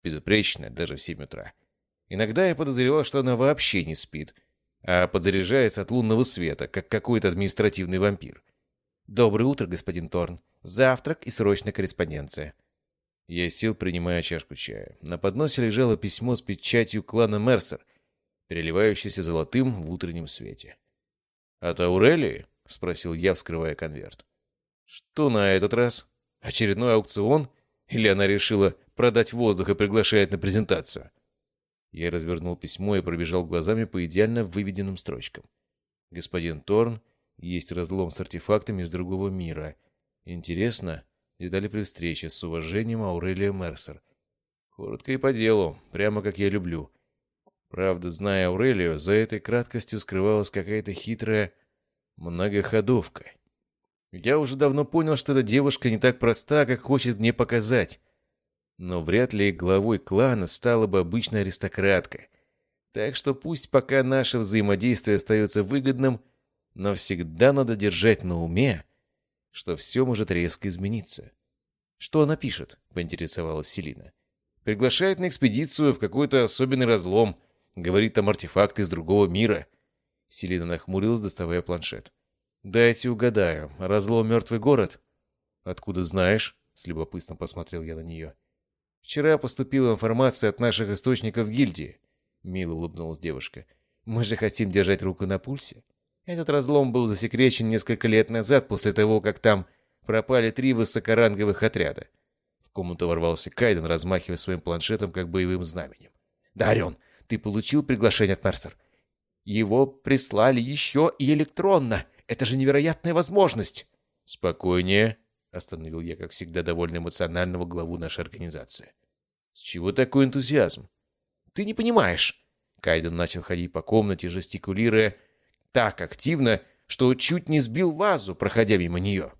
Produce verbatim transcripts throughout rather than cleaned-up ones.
Безупречная даже в семь утра. Иногда я подозревал, что она вообще не спит, а подзаряжается от лунного света, как какой-то административный вампир. «Доброе утро, господин Торн. Завтрак и срочная корреспонденция». Я сел, принимая чашку чая. На подносе лежало письмо с печатью клана Мерсер, переливающееся золотым в утреннем свете. «От Аурелии?» — спросил я, вскрывая конверт. «Что на этот раз? Очередной аукцион? Или она решила продать воздух и приглашает на презентацию?» Я развернул письмо и пробежал глазами по идеально выведенным строчкам. «Господин Торн, есть разлом с артефактами из другого мира. Интересно, детали при встрече. С уважением, Аурелия Мерсер». Коротко и по делу, прямо как я люблю. Правда, зная Аурелию, за этой краткостью скрывалась какая-то хитрая многоходовка. Я уже давно понял, что эта девушка не так проста, как хочет мне показать. Но вряд ли главой клана стала бы обычная аристократка. Так что пусть пока наше взаимодействие остается выгодным, но всегда надо держать на уме, что все может резко измениться. «Что она пишет?» — поинтересовалась Селина. «Приглашает на экспедицию в какой-то особенный разлом. Говорит, там артефакты из другого мира». Селина нахмурилась, доставая планшет. «Дайте угадаю. Разлом «Мертвый город»?» «Откуда знаешь?» — с любопытством посмотрел я на нее. «Вчера поступила информация от наших источников гильдии», — мило улыбнулась девушка. «Мы же хотим держать руку на пульсе. Этот разлом был засекречен несколько лет назад, после того, как там пропали три высокоранговых отряда». В комнату ворвался Кайден, размахивая своим планшетом, как боевым знаменем. «Дарион, ты получил приглашение от Мерсер? Его прислали еще и электронно. Это же невероятная возможность!» «Спокойнее», — остановил я, как всегда, довольно эмоционального главу нашей организации. «С чего такой энтузиазм?» «Ты не понимаешь!» Кайден начал ходить по комнате, жестикулируя так активно, что чуть не сбил вазу, проходя мимо нее.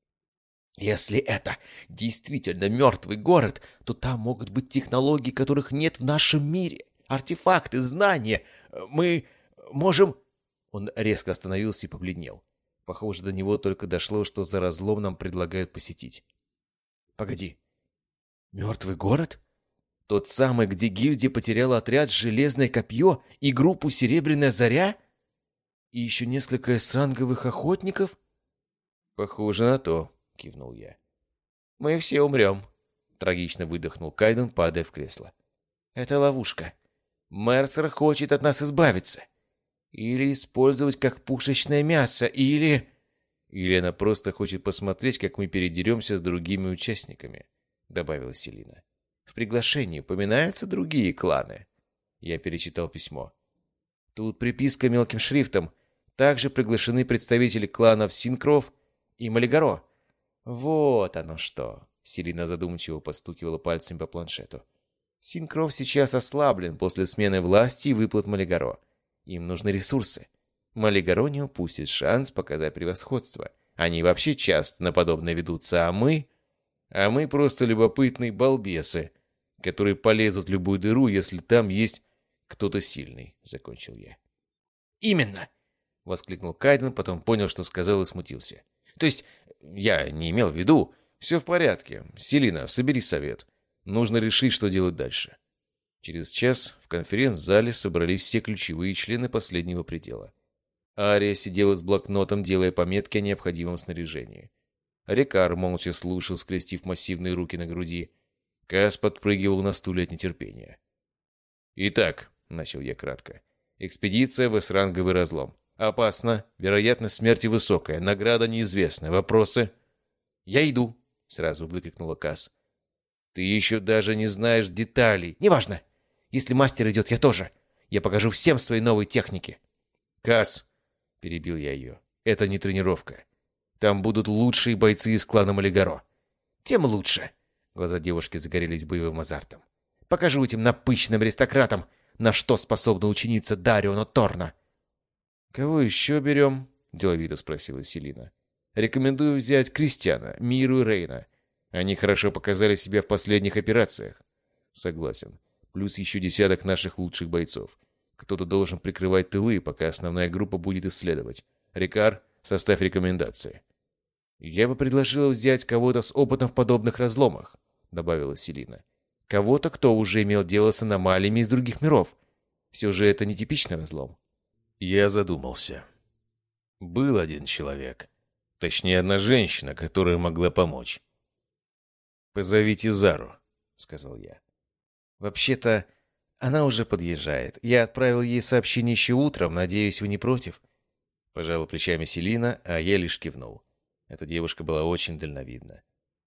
«Если это действительно мертвый город, то там могут быть технологии, которых нет в нашем мире. Артефакты, знания. Мы можем...» Он резко остановился и побледнел. Похоже, до него только дошло, что за разлом нам предлагают посетить. «Погоди. Мертвый город? Тот самый, где гильдия потеряла отряд «Железное копье» и группу «Серебряная заря»? И еще несколько эсранговых охотников?» «Похоже на то», — кивнул я. «Мы все умрем», — трагично выдохнул Кайден, падая в кресло. «Это ловушка. Мерсер хочет от нас избавиться. Или использовать как пушечное мясо, или...» «Или она просто хочет посмотреть, как мы передеремся с другими участниками», — добавила Селина. «В приглашении упоминаются другие кланы». Я перечитал письмо. Тут приписка мелким шрифтом. Также приглашены представители кланов Синкров и Малигаро. «Вот оно что!» — Селина задумчиво постукивала пальцем по планшету. «Синкров сейчас ослаблен после смены власти и выплат Малигаро. Им нужны ресурсы. Малигаро не упустит шанс показать превосходство. Они вообще часто на подобное ведутся, а мы... А мы просто любопытные балбесы, которые полезут в любую дыру, если там есть кто-то сильный», — закончил я. «Именно!» — воскликнул Кайден, потом понял, что сказал, и смутился. «То есть я не имел в виду...» «Все в порядке. Селина, собери совет. Нужно решить, что делать дальше». Через час в конференц-зале собрались все ключевые члены последнего предела. Ария сидела с блокнотом, делая пометки о необходимом снаряжении. Рикар молча слушал, скрестив массивные руки на груди. Кас подпрыгивал на стуле от нетерпения. «Итак», — начал я кратко, — «экспедиция в эсранговый разлом. Опасно, вероятность смерти высокая, награда неизвестна. Вопросы?» «Я иду», — сразу выкрикнула Кас. «Ты еще даже не знаешь деталей». «Неважно. Если мастер идет, я тоже. Я покажу всем свои новые техники». «Кас», — перебил я ее, — «это не тренировка. Там будут лучшие бойцы из клана Малигаро». «Тем лучше». Глаза девушки загорелись боевым азартом. «Покажу этим напыщенным аристократам, на что способна ученица Дариона Торна». «Кого еще берем?» — деловито спросила Селина. «Рекомендую взять Кристиана, Миру и Рейна. Они хорошо показали себя в последних операциях». «Согласен. Плюс еще десяток наших лучших бойцов. Кто-то должен прикрывать тылы, пока основная группа будет исследовать. Рикар, составь рекомендации». «Я бы предложила взять кого-то с опытом в подобных разломах», — добавила Селина. Кого-то, кто уже имел дело с аномалиями из других миров. Все же это нетипичный разлом. Я задумался. Был один человек. Точнее, одна женщина, которая могла помочь. «Позовите Зару», — сказал я. «Вообще-то, она уже подъезжает. Я отправил ей сообщение еще утром. Надеюсь, вы не против?» Пожала плечами Селина, а я лишь кивнул. Эта девушка была очень дальновидна.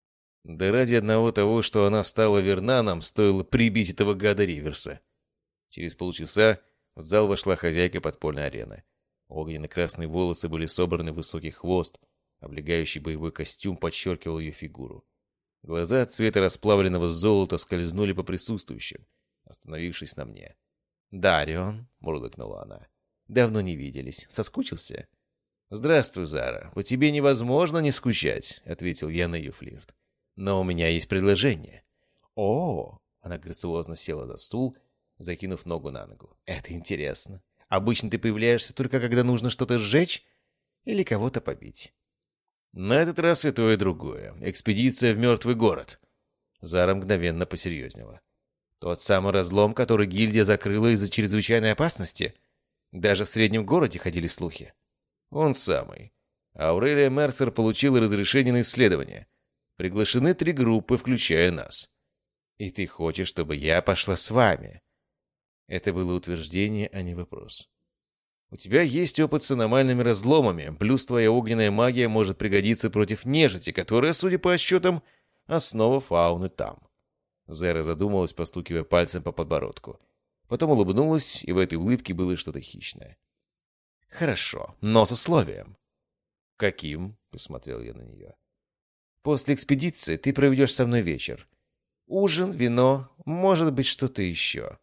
Да ради одного того, что она стала верна нам, стоило прибить этого гада Риверса. Через полчаса в зал вошла хозяйка подпольной арены. Огненно-красные волосы были собраны в высокий хвост, облегающий боевой костюм подчеркивал ее фигуру. Глаза цвета расплавленного золота скользнули по присутствующим, остановившись на мне. «Дарион», — мурлыкнула она, — «давно не виделись. Соскучился?» «Здравствуй, Зара. По тебе невозможно не скучать», — ответил я на ее флирт. «Но у меня есть предложение». «О!» — она грациозно села за стул, закинув ногу на ногу. «Это интересно. Обычно ты появляешься только когда нужно что-то сжечь или кого-то побить». «На этот раз и то, и другое. Экспедиция в мертвый город». Зара мгновенно посерьезнела. «Тот самый разлом, который гильдия закрыла из-за чрезвычайной опасности? Даже в среднем городе ходили слухи». «Он самый. Аурелия Мерсер получила разрешение на исследование. Приглашены три группы, включая нас». «И ты хочешь, чтобы я пошла с вами?» Это было утверждение, а не вопрос. «У тебя есть опыт с аномальными разломами, плюс твоя огненная магия может пригодиться против нежити, которая, судя по отсчетам, основа фауны там». Зера задумалась, постукивая пальцем по подбородку. Потом улыбнулась, и в этой улыбке было что-то хищное. «Хорошо, но с условием». «Каким?» — посмотрел я на нее. «После экспедиции ты проведешь со мной вечер. Ужин, вино, может быть, что-то еще».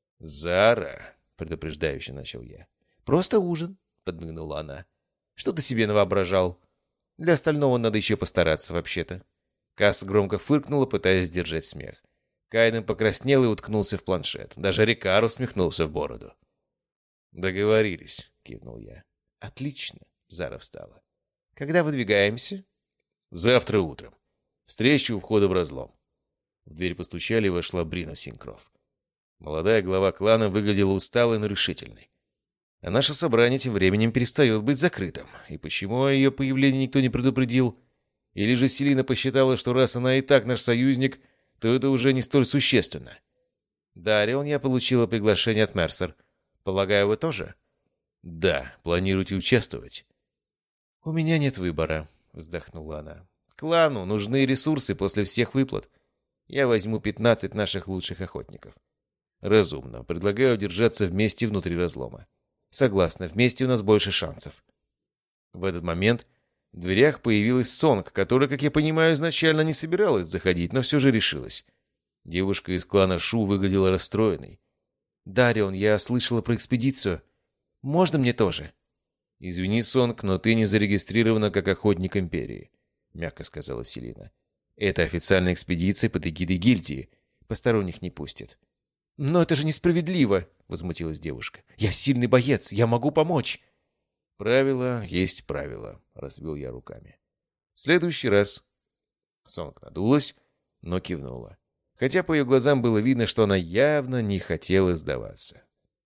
«Зара», — предупреждающе начал я. «Просто ужин», — подмигнула она. «Что ты себе навоображал? Для остального надо еще постараться, вообще-то». Касс громко фыркнула, пытаясь сдержать смех. Кайден покраснел и уткнулся в планшет. Даже Рикар усмехнулся в бороду. «Договорились», — кивнул я. «Отлично», — Зара встала. «Когда выдвигаемся?» «Завтра утром. Встречу у входа в разлом». В дверь постучали, и вошла Брина Синкроф. Молодая глава клана выглядела усталой, но решительной. А наше собрание тем временем перестает быть закрытым. И почему о ее появлении никто не предупредил? Или же Селина посчитала, что раз она и так наш союзник, то это уже не столь существенно? «Дарион, я получила приглашение от Мерсер. Полагаю, вы тоже?» «Да, планируете участвовать?» «У меня нет выбора», — вздохнула она. «Клану нужны ресурсы после всех выплат. Я возьму пятнадцать наших лучших охотников». «Разумно. Предлагаю держаться вместе внутри разлома». «Согласна. Вместе у нас больше шансов». В этот момент в дверях появилась Сонг, которая, как я понимаю, изначально не собиралась заходить, но все же решилась. Девушка из клана Шу выглядела расстроенной. «Дарион, я слышала про экспедицию. Можно мне тоже?» «Извини, Сонг, но ты не зарегистрирована как охотник Империи», — мягко сказала Селина. «Это официальная экспедиция под эгидой гильдии. Посторонних не пустят». «Но это же несправедливо!» — возмутилась девушка. «Я сильный боец, я могу помочь!» «Правило есть правило», — развел я руками. «В следующий раз». Сонг надулась, но кивнула. Хотя по ее глазам было видно, что она явно не хотела сдаваться.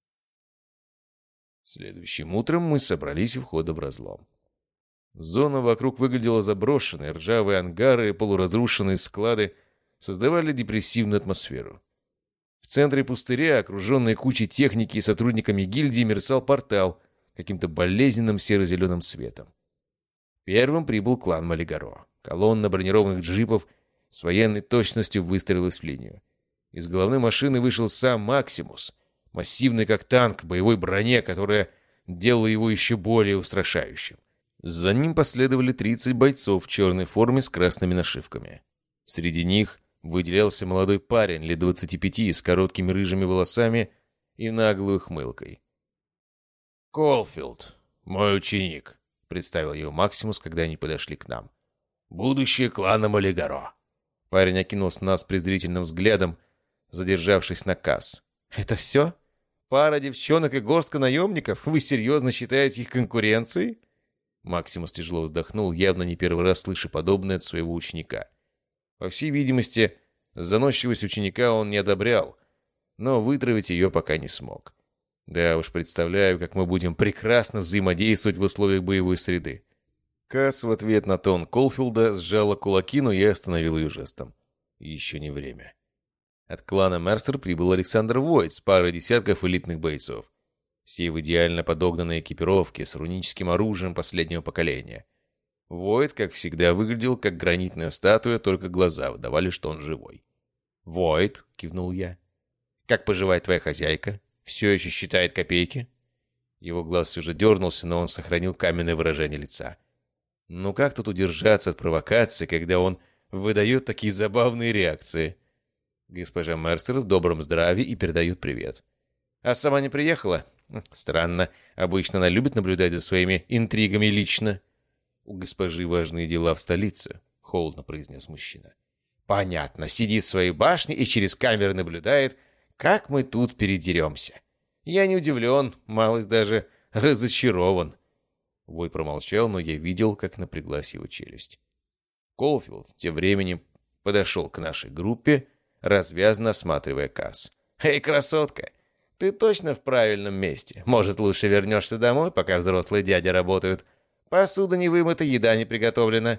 Следующим утром мы собрались у входа в разлом. Зона вокруг выглядела заброшенной, ржавые ангары и полуразрушенные склады создавали депрессивную атмосферу. В центре пустыря, окруженный кучей техники и сотрудниками гильдии, мерцал портал каким-то болезненным серо-зеленым светом. Первым прибыл клан Малигаро. Колонна бронированных джипов с военной точностью выстроилась в линию. Из головной машины вышел сам Максимус, массивный как танк в боевой броне, которая делала его еще более устрашающим. За ним последовали тридцать бойцов в черной форме с красными нашивками. Среди них выделялся молодой парень лет двадцати пяти с короткими рыжими волосами и наглой ухмылкой. «Колфилд, мой ученик», — представил его Максимус, когда они подошли к нам. «Будущее клана Малигаро». Парень окинул нас презрительным взглядом, задержавшись на Касс. «Это все? Пара девчонок и горстка наемников? Вы серьезно считаете их конкуренцией?» Максимус тяжело вздохнул, явно не первый раз слыша подобное от своего ученика. По всей видимости, Заносчивость ученика он не одобрял, но вытравить ее пока не смог. Да уж, представляю, как мы будем прекрасно взаимодействовать в условиях боевой среды. Касс в ответ на тон Колфилда сжала кулаки, но я остановил ее жестом. Еще не время. От клана Мерсер прибыл Александр Войт с парой десятков элитных бойцов. Все в идеально подогнанной экипировке с руническим оружием последнего поколения. Войт, как всегда, выглядел как гранитная статуя, только глаза выдавали, что он живой. «Войт», — кивнул я, — «как поживает твоя хозяйка? Все еще считает копейки?» Его глаз все же дернулся, но он сохранил каменное выражение лица. Ну как тут удержаться от провокации, когда он выдает такие забавные реакции? Госпожа Мерсер в добром здравии и передает привет. А сама не приехала? Странно. Обычно она любит наблюдать за своими интригами лично. У госпожи важные дела в столице, холодно произнес мужчина. Понятно. Сидит в своей башне и через камеры наблюдает, как мы тут передеремся. Я не удивлен, малость даже разочарован. Вой промолчал, но я видел, как напряглась его челюсть. Колфилд тем временем подошел к нашей группе, развязно осматривая Касс. «Эй, красотка, ты точно в правильном месте? Может, лучше вернешься домой, пока взрослые дяди работают? Посуда не вымыта, еда не приготовлена.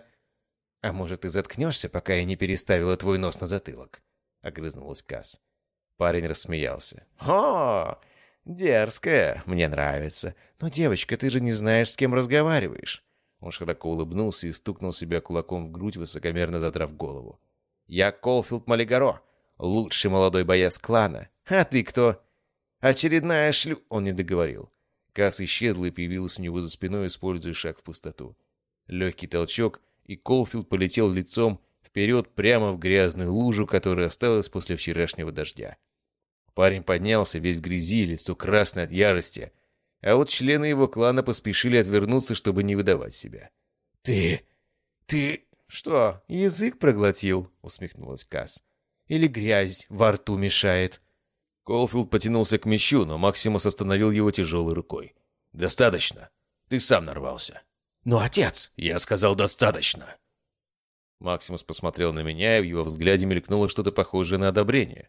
А может, ты заткнешься, пока я не переставила твой нос на затылок?» — огрызнулась Касс. Парень рассмеялся. «О, дерзкая, мне нравится. Но, девочка, ты же не знаешь, с кем разговариваешь». Он широко улыбнулся и стукнул себя кулаком в грудь, высокомерно задрав голову. «Я Колфилд Малигаро, лучший молодой боец клана. А ты кто?» «Очередная шлю...» Он не договорил. Касс исчезла и появилась у него за спиной, используя шаг в пустоту. Легкий толчок, и Колфилд полетел лицом вперед прямо в грязную лужу, которая осталась после вчерашнего дождя. Парень поднялся, весь в грязи, лицо красное от ярости, а вот члены его клана поспешили отвернуться, чтобы не выдавать себя. «Ты... ты... что, язык проглотил?» — усмехнулась Касс. «Или грязь во рту мешает?» Колфилд потянулся к мечу, но Максимус остановил его тяжелой рукой. «Достаточно. Ты сам нарвался». «Но, отец...» «Я сказал, достаточно». Максимус посмотрел на меня, и в его взгляде мелькнуло что-то похожее на одобрение.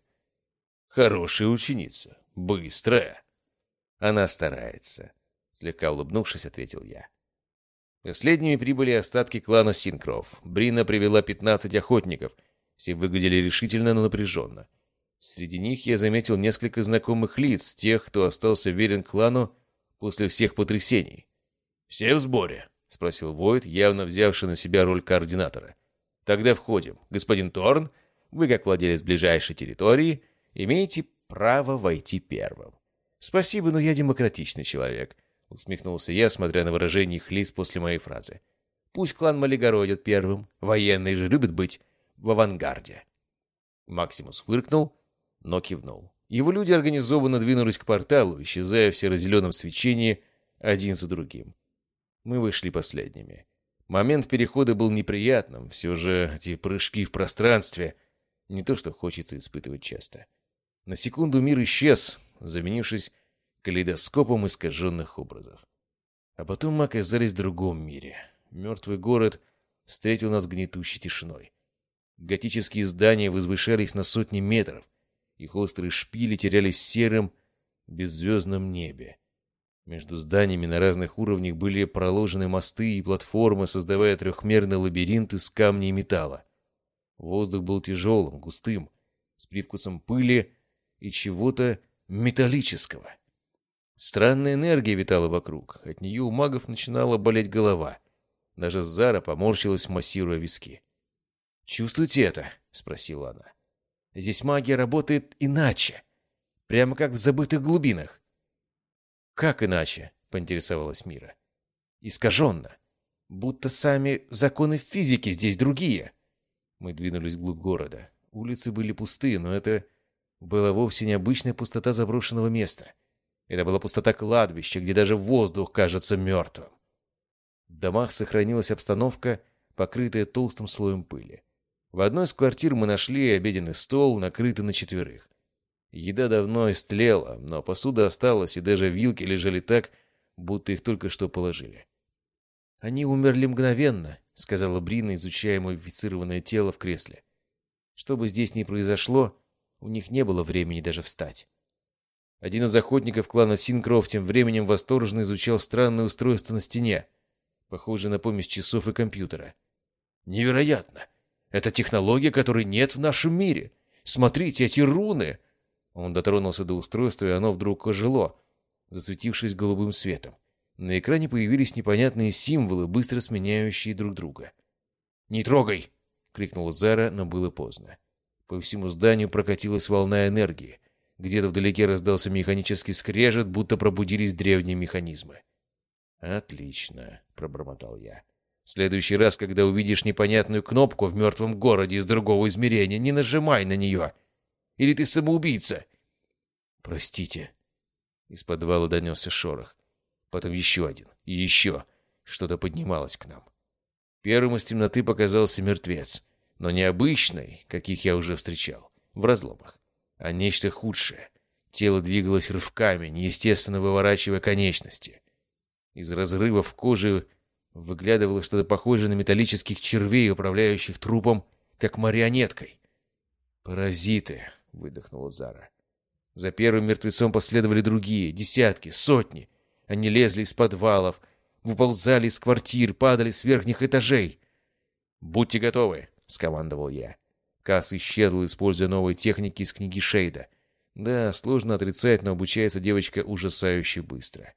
«Хорошая ученица. Быстрая». «Она старается», — слегка улыбнувшись, ответил я. Последними прибыли остатки клана Синкров. Брина привела пятнадцать охотников. Все выглядели решительно, но напряженно. Среди них я заметил несколько знакомых лиц, тех, кто остался верен клану после всех потрясений. «Все в сборе?» — спросил Войт, явно взявший на себя роль координатора. «Тогда входим. Господин Торн, вы, как владелец ближайшей территории, имеете право войти первым». «Спасибо, но я демократичный человек», — усмехнулся я, смотря на выражение их лиц после моей фразы. «Пусть клан Малигаро идет первым. Военные же любят быть в авангарде». Максимус фыркнул, но кивнул. Его люди организованно двинулись к порталу, исчезая в серо-зеленом свечении один за другим. Мы вышли последними. Момент перехода был неприятным, все же эти прыжки в пространстве не то, что хочется испытывать часто. На секунду мир исчез, заменившись калейдоскопом искаженных образов. А потом мы оказались в другом мире. Мертвый город встретил нас гнетущей тишиной. Готические здания возвышались на сотни метров. Их острые шпили терялись в сером, беззвездном небе. Между зданиями на разных уровнях были проложены мосты и платформы, создавая трехмерный лабиринт из камня и металла. Воздух был тяжелым, густым, с привкусом пыли и чего-то металлического. Странная энергия витала вокруг. От нее у магов начинала болеть голова. Даже Зара поморщилась, массируя виски. «Чувствуете это?» — спросила она. «Здесь магия работает иначе. Прямо как в забытых глубинах». «Как иначе?» — поинтересовалась Мира. «Искаженно. Будто сами законы физики здесь другие». Мы двинулись вглубь города. Улицы были пусты, но это была вовсе не обычная пустота заброшенного места. Это была пустота кладбища, где даже воздух кажется мертвым. В домах сохранилась обстановка, покрытая толстым слоем пыли. В одной из квартир мы нашли обеденный стол, накрытый на четверых. Еда давно истлела, но посуда осталась, и даже вилки лежали так, будто их только что положили. «Они умерли мгновенно», — сказала Брина, изучая модифицированное тело в кресле. Что бы здесь ни произошло, у них не было времени даже встать. Один из охотников клана Синкроф тем временем восторженно изучал странное устройство на стене, похожее на помесь часов и компьютера. «Невероятно! Это технология, которой нет в нашем мире! Смотрите, эти руны!» Он дотронулся до устройства, и оно вдруг ожило, засветившись голубым светом. На экране появились непонятные символы, быстро сменяющие друг друга. «Не трогай!» — крикнула Зара, но было поздно. По всему зданию прокатилась волна энергии. Где-то вдалеке раздался механический скрежет, будто пробудились древние механизмы. «Отлично», — пробормотал я. «В следующий раз, когда увидишь непонятную кнопку в мертвом городе из другого измерения, не нажимай на нее. Или ты самоубийца?» «Простите». Из подвала донесся шорох. Потом еще один. И еще. Что-то поднималось к нам. Первым из темноты показался мертвец. Но не обычный, каких я уже встречал, в разломах, а нечто худшее. Тело двигалось рывками, неестественно выворачивая конечности. Из разрывов кожи выглядывало что-то похожее на металлических червей, управляющих трупом, как марионеткой. «Паразиты!» — выдохнула Зара. За первым мертвецом последовали другие, десятки, сотни. Они лезли из подвалов, выползали из квартир, падали с верхних этажей. «Будьте готовы!» — скомандовал я. Касс исчезла, используя новые техники из книги Шейда. Да, сложно отрицать, но обучается девочка ужасающе быстро.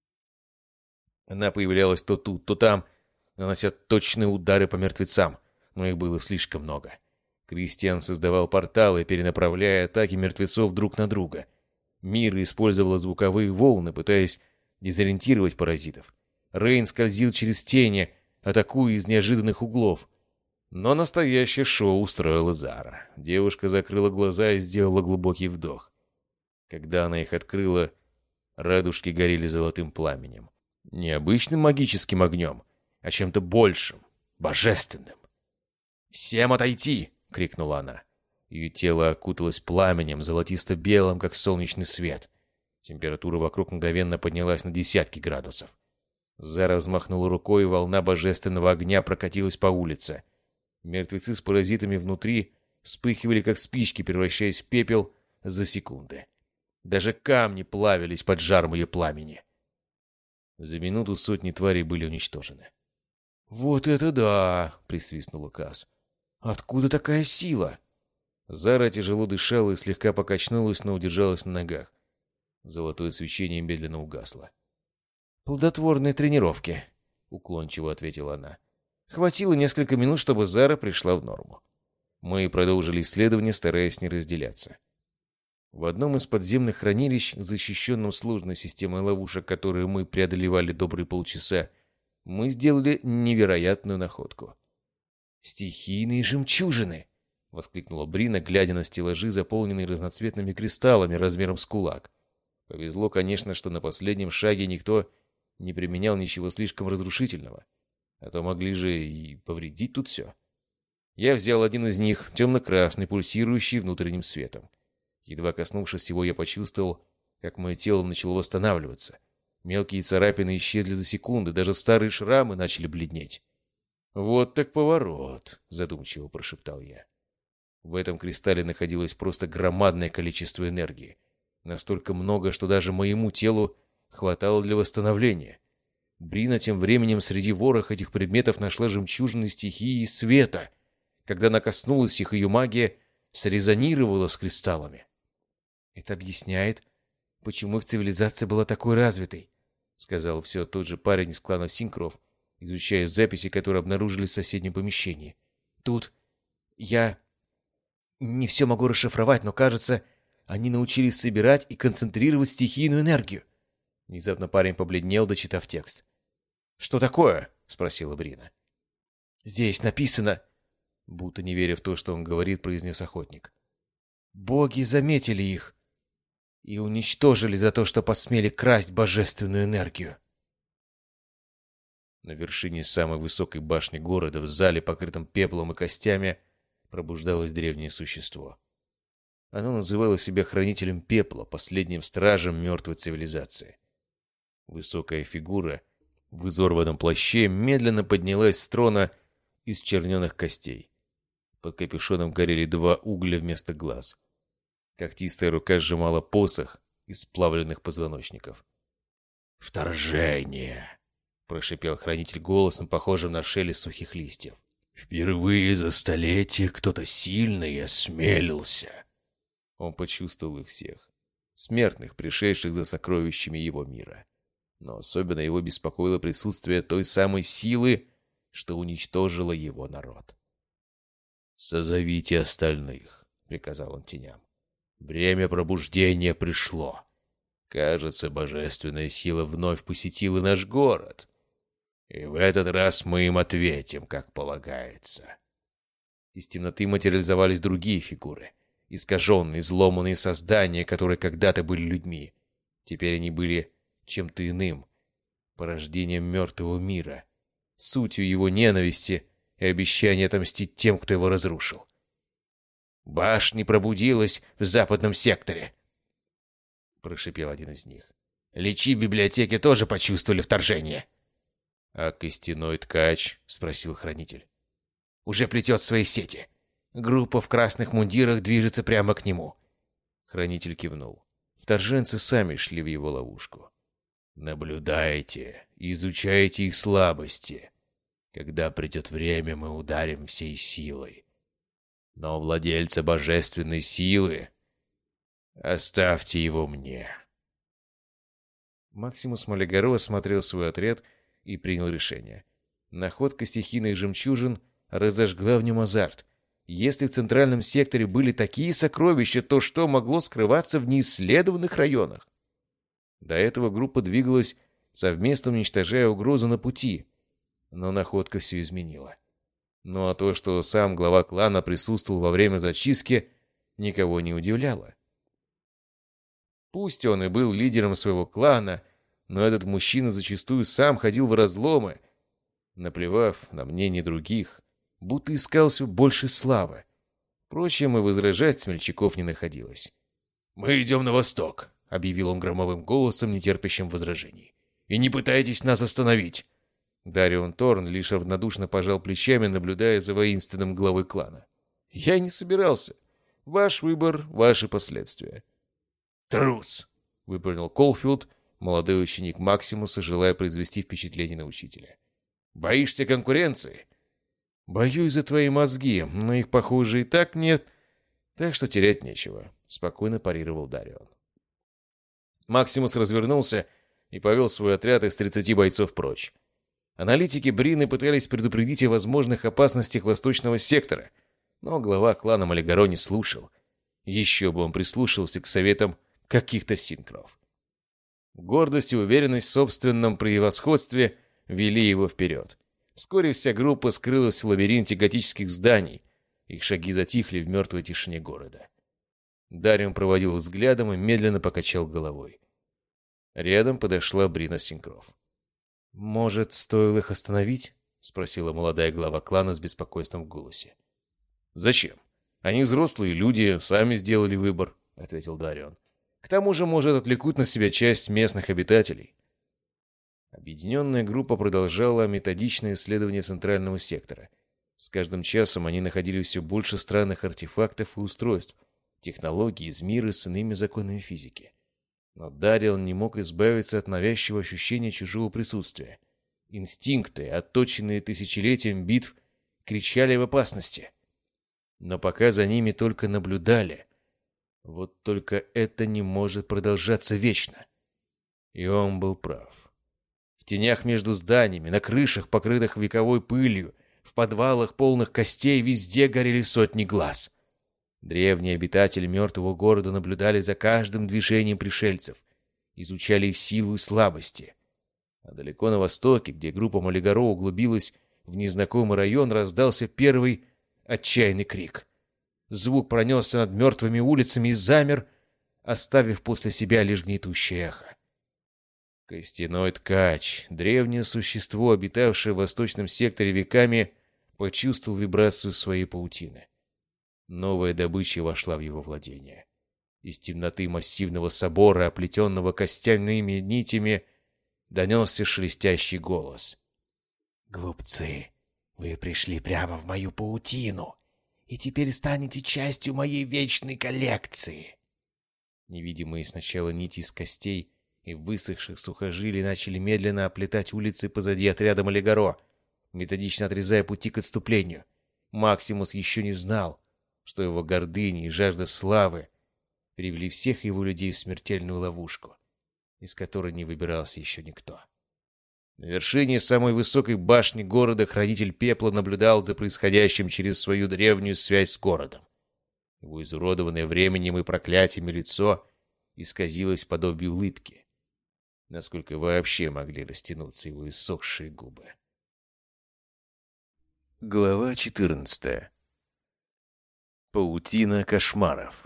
Она появлялась то тут, то там, нанося точные удары по мертвецам, но их было слишком много. Кристиан создавал порталы, перенаправляя атаки мертвецов друг на друга. Мира использовала звуковые волны, пытаясь дезориентировать паразитов. Рейн скользил через тени, атакуя из неожиданных углов. Но настоящее шоу устроила Зара. Девушка закрыла глаза и сделала глубокий вдох. Когда она их открыла, радужки горели золотым пламенем. Не обычным магическим огнем, а чем-то большим, божественным. «Всем отойти!» — крикнула она. Ее тело окуталось пламенем, золотисто-белым, как солнечный свет. Температура вокруг мгновенно поднялась на десятки градусов. Зара взмахнула рукой, и волна божественного огня прокатилась по улице. Мертвецы с паразитами внутри вспыхивали, как спички, превращаясь в пепел за секунды. Даже камни плавились под жаром ее пламени. За минуту сотни тварей были уничтожены. «Вот это да!» — присвистнула Касс. «Откуда такая сила?» Зара тяжело дышала и слегка покачнулась, но удержалась на ногах. Золотое свечение медленно угасло. «Плодотворные тренировки», — уклончиво ответила она. Хватило несколько минут, чтобы Зара пришла в норму. Мы продолжили исследование, стараясь не разделяться. В одном из подземных хранилищ, защищенном сложной системой ловушек, которые мы преодолевали добрые полчаса, мы сделали невероятную находку. «Стихийные жемчужины!» — воскликнула Брина, глядя на стеллажи, заполненные разноцветными кристаллами размером с кулак. Повезло, конечно, что на последнем шаге никто не применял ничего слишком разрушительного. А то могли же и повредить тут все. Я взял один из них, темно-красный, пульсирующий внутренним светом. Едва коснувшись его, я почувствовал, как мое тело начало восстанавливаться. Мелкие царапины исчезли за секунды, даже старые шрамы начали бледнеть. «Вот так поворот», — задумчиво прошептал я. В этом кристалле находилось просто громадное количество энергии. Настолько много, что даже моему телу хватало для восстановления. Брина тем временем среди вороха этих предметов нашла жемчужины стихии света. Когда она коснулась их, ее магия срезонировала с кристаллами. «Это объясняет, почему их цивилизация была такой развитой», — сказал все тот же парень из клана Синкроф, изучая записи, которые обнаружили в соседнем помещении. «Тут я не все могу расшифровать, но, кажется, они научились собирать и концентрировать стихийную энергию». Внезапно парень побледнел, дочитав текст. «Что такое?» — спросила Брина. «Здесь написано...» Будто не веря в то, что он говорит, произнес охотник. «Боги заметили их и уничтожили за то, что посмели красть божественную энергию». На вершине самой высокой башни города, в зале, покрытом пеплом и костями, пробуждалось древнее существо. Оно называло себя хранителем пепла, последним стражем мертвой цивилизации. Высокая фигура в изорванном плаще медленно поднялась с трона из черненых костей. Под капюшоном горели два угля вместо глаз. Когтистая рука сжимала посох из сплавленных позвоночников. «Вторжение!» — прошипел хранитель голосом, похожим на шелест сухих листьев. «Впервые за столетие кто-то сильный осмелился». Он почувствовал их всех, смертных, пришедших за сокровищами его мира. Но особенно его беспокоило присутствие той самой силы, что уничтожила его народ. «Созовите остальных», — приказал он теням. «Время пробуждения пришло. Кажется, божественная сила вновь посетила наш город. И в этот раз мы им ответим, как полагается». Из темноты материализовались другие фигуры. Искаженные, изломанные создания, которые когда-то были людьми. Теперь они были чем-то иным, порождением мертвого мира, сутью его ненависти и обещания отомстить тем, кто его разрушил. «Башня пробудилась в западном секторе», — прошипел один из них. «Личи в библиотеке тоже почувствовали вторжение». «А костяной ткач?» — спросил хранитель. «Уже плетет свои сети. Группа в красных мундирах движется прямо к нему». Хранитель кивнул. Вторженцы сами шли в его ловушку. «Наблюдайте, изучайте их слабости. Когда придет время, мы ударим всей силой. Но владельца божественной силы оставьте его мне». Максимус Малигаро осмотрел свой отряд и принял решение. Находка стихийных жемчужин разожгла в нем азарт. Если в центральном секторе были такие сокровища, то что могло скрываться в неисследованных районах? До этого группа двигалась, совместно уничтожая угрозу на пути. Но находка все изменила. Ну а то, что сам глава клана присутствовал во время зачистки, никого не удивляло. Пусть он и был лидером своего клана, но этот мужчина зачастую сам ходил в разломы, наплевав на мнение других, будто искал все больше славы. Впрочем, и возражать смельчаков не находилось. «Мы идем на восток», — объявил он громовым голосом, нетерпящим возражений. «И не пытайтесь нас остановить». Дарион Торн лишь равнодушно пожал плечами, наблюдая за воинственным главой клана. «Я не собирался. Ваш выбор, ваши последствия». «Трус!» — выплюнул Колфилд, молодой ученик Максимуса, желая произвести впечатление на учителя. «Боишься конкуренции?» «Боюсь за твои мозги, но их, похоже, и так нет, так что терять нечего», — спокойно парировал Дарион. Максимус развернулся и повел свой отряд из тридцати бойцов прочь. Аналитики Брины пытались предупредить о возможных опасностях восточного сектора, но глава клана Малигаро не слушал. Еще бы он прислушивался к советам каких-то синкров. Гордость и уверенность в собственном превосходстве вели его вперед. Вскоре вся группа скрылась в лабиринте готических зданий. Их шаги затихли в мертвой тишине города. Дарион проводил взглядом и медленно покачал головой. Рядом подошла Брина Синкров. «Может, стоило их остановить?» — спросила молодая глава клана с беспокойством в голосе. «Зачем? Они взрослые люди, сами сделали выбор», — ответил Дарион. «К тому же, может, отвлекут на себя часть местных обитателей». Объединенная группа продолжала методичное исследование центрального сектора. С каждым часом они находили все больше странных артефактов и устройств, технологий из мира с иными законами физики. Но Дарион не мог избавиться от навязчивого ощущения чужого присутствия. Инстинкты, отточенные тысячелетием битв, кричали об опасности. Но пока за ними только наблюдали. Вот только это не может продолжаться вечно. И он был прав. В тенях между зданиями, на крышах, покрытых вековой пылью, в подвалах, полных костей, везде горели сотни глаз. Древние обитатели мертвого города наблюдали за каждым движением пришельцев, изучали их силу и слабости. А далеко на востоке, где группа Малигаро углубилась в незнакомый район, раздался первый отчаянный крик. Звук пронесся над мертвыми улицами и замер, оставив после себя лишь гнетущее эхо. Костяной ткач, древнее существо, обитавшее в восточном секторе веками, почувствовал вибрацию своей паутины. Новая добыча вошла в его владение. Из темноты массивного собора, оплетенного костяными нитями, донесся шелестящий голос. «Глупцы, вы пришли прямо в мою паутину и теперь станете частью моей вечной коллекции». Невидимые сначала нити из костей и высохших сухожилий начали медленно оплетать улицы позади отряда Малигаро, методично отрезая пути к отступлению. Максимус еще не знал, что его гордыня и жажда славы привели всех его людей в смертельную ловушку, из которой не выбирался еще никто. На вершине самой высокой башни города Хранитель Пепла наблюдал за происходящим через свою древнюю связь с городом. Его изуродованное временем и проклятиями лицо исказилось в подобие улыбки, насколько вообще могли растянуться его иссохшие губы. Глава четырнадцатая. Паутина кошмаров.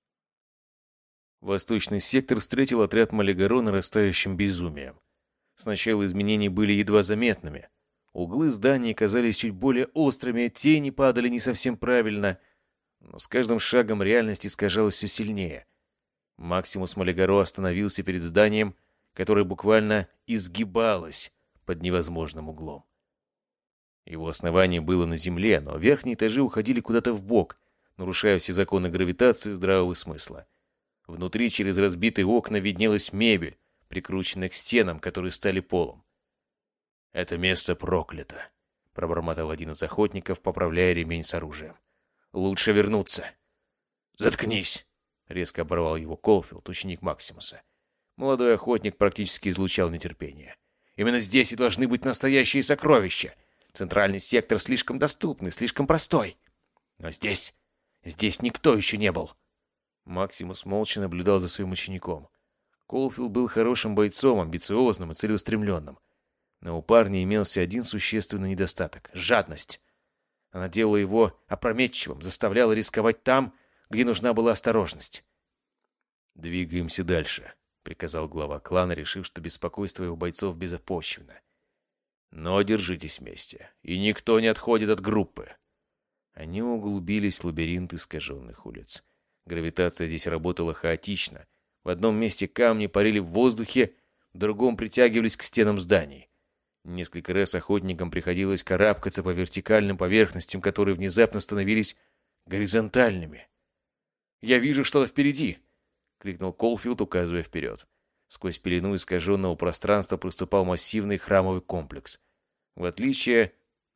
Восточный сектор встретил отряд Малигаро нарастающим безумием. Сначала изменения были едва заметными. Углы зданий казались чуть более острыми, тени падали не совсем правильно, но с каждым шагом реальность искажалась все сильнее. Максимус Малигаро остановился перед зданием, которое буквально изгибалось под невозможным углом. Его основание было на земле, но верхние этажи уходили куда-то вбок, нарушая все законы гравитации и здравого смысла. Внутри через разбитые окна виднелась мебель, прикрученная к стенам, которые стали полом. «Это место проклято», — пробормотал один из охотников, поправляя ремень с оружием. «Лучше вернуться». «Заткнись», — резко оборвал его Колфилд, ученик Максимуса. Молодой охотник практически излучал нетерпение. «Именно здесь и должны быть настоящие сокровища. Центральный сектор слишком доступный, слишком простой. Но здесь, здесь никто еще не был». Максимус молча наблюдал за своим учеником. Колфилд был хорошим бойцом, амбициозным и целеустремленным. Но у парня имелся один существенный недостаток — жадность. Она делала его опрометчивым, заставляла рисковать там, где нужна была осторожность. «Двигаемся дальше», — приказал глава клана, решив, что беспокойство его бойцов безопочвенно. «Но держитесь вместе, и никто не отходит от группы». Они углубились в лабиринт искаженных улиц. Гравитация здесь работала хаотично. В одном месте камни парили в воздухе, в другом притягивались к стенам зданий. Несколько раз охотникам приходилось карабкаться по вертикальным поверхностям, которые внезапно становились горизонтальными. «Я вижу что-то впереди!» — крикнул Колфилд, указывая вперед. Сквозь пелену искаженного пространства проступал массивный храмовый комплекс. В отличие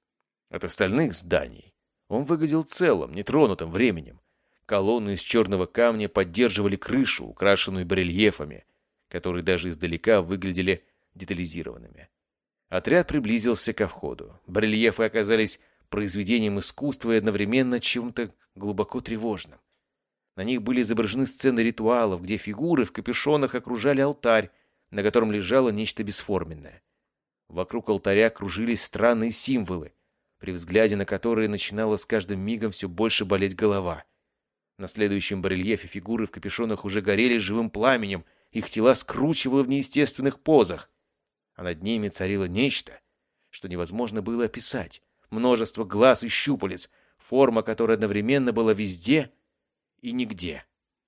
от остальных зданий, он выглядел целым, нетронутым временем. Колонны из черного камня поддерживали крышу, украшенную барельефами, которые даже издалека выглядели детализированными. Отряд приблизился ко входу. Барельефы оказались произведением искусства и одновременно чем-то глубоко тревожным. На них были изображены сцены ритуалов, где фигуры в капюшонах окружали алтарь, на котором лежало нечто бесформенное. Вокруг алтаря кружились странные символы, при взгляде на которые начинала с каждым мигом все больше болеть голова. На следующем барельефе фигуры в капюшонах уже горели живым пламенем, их тела скручивало в неестественных позах. А над ними царило нечто, что невозможно было описать. Множество глаз и щупалец, форма которой одновременно была везде и нигде.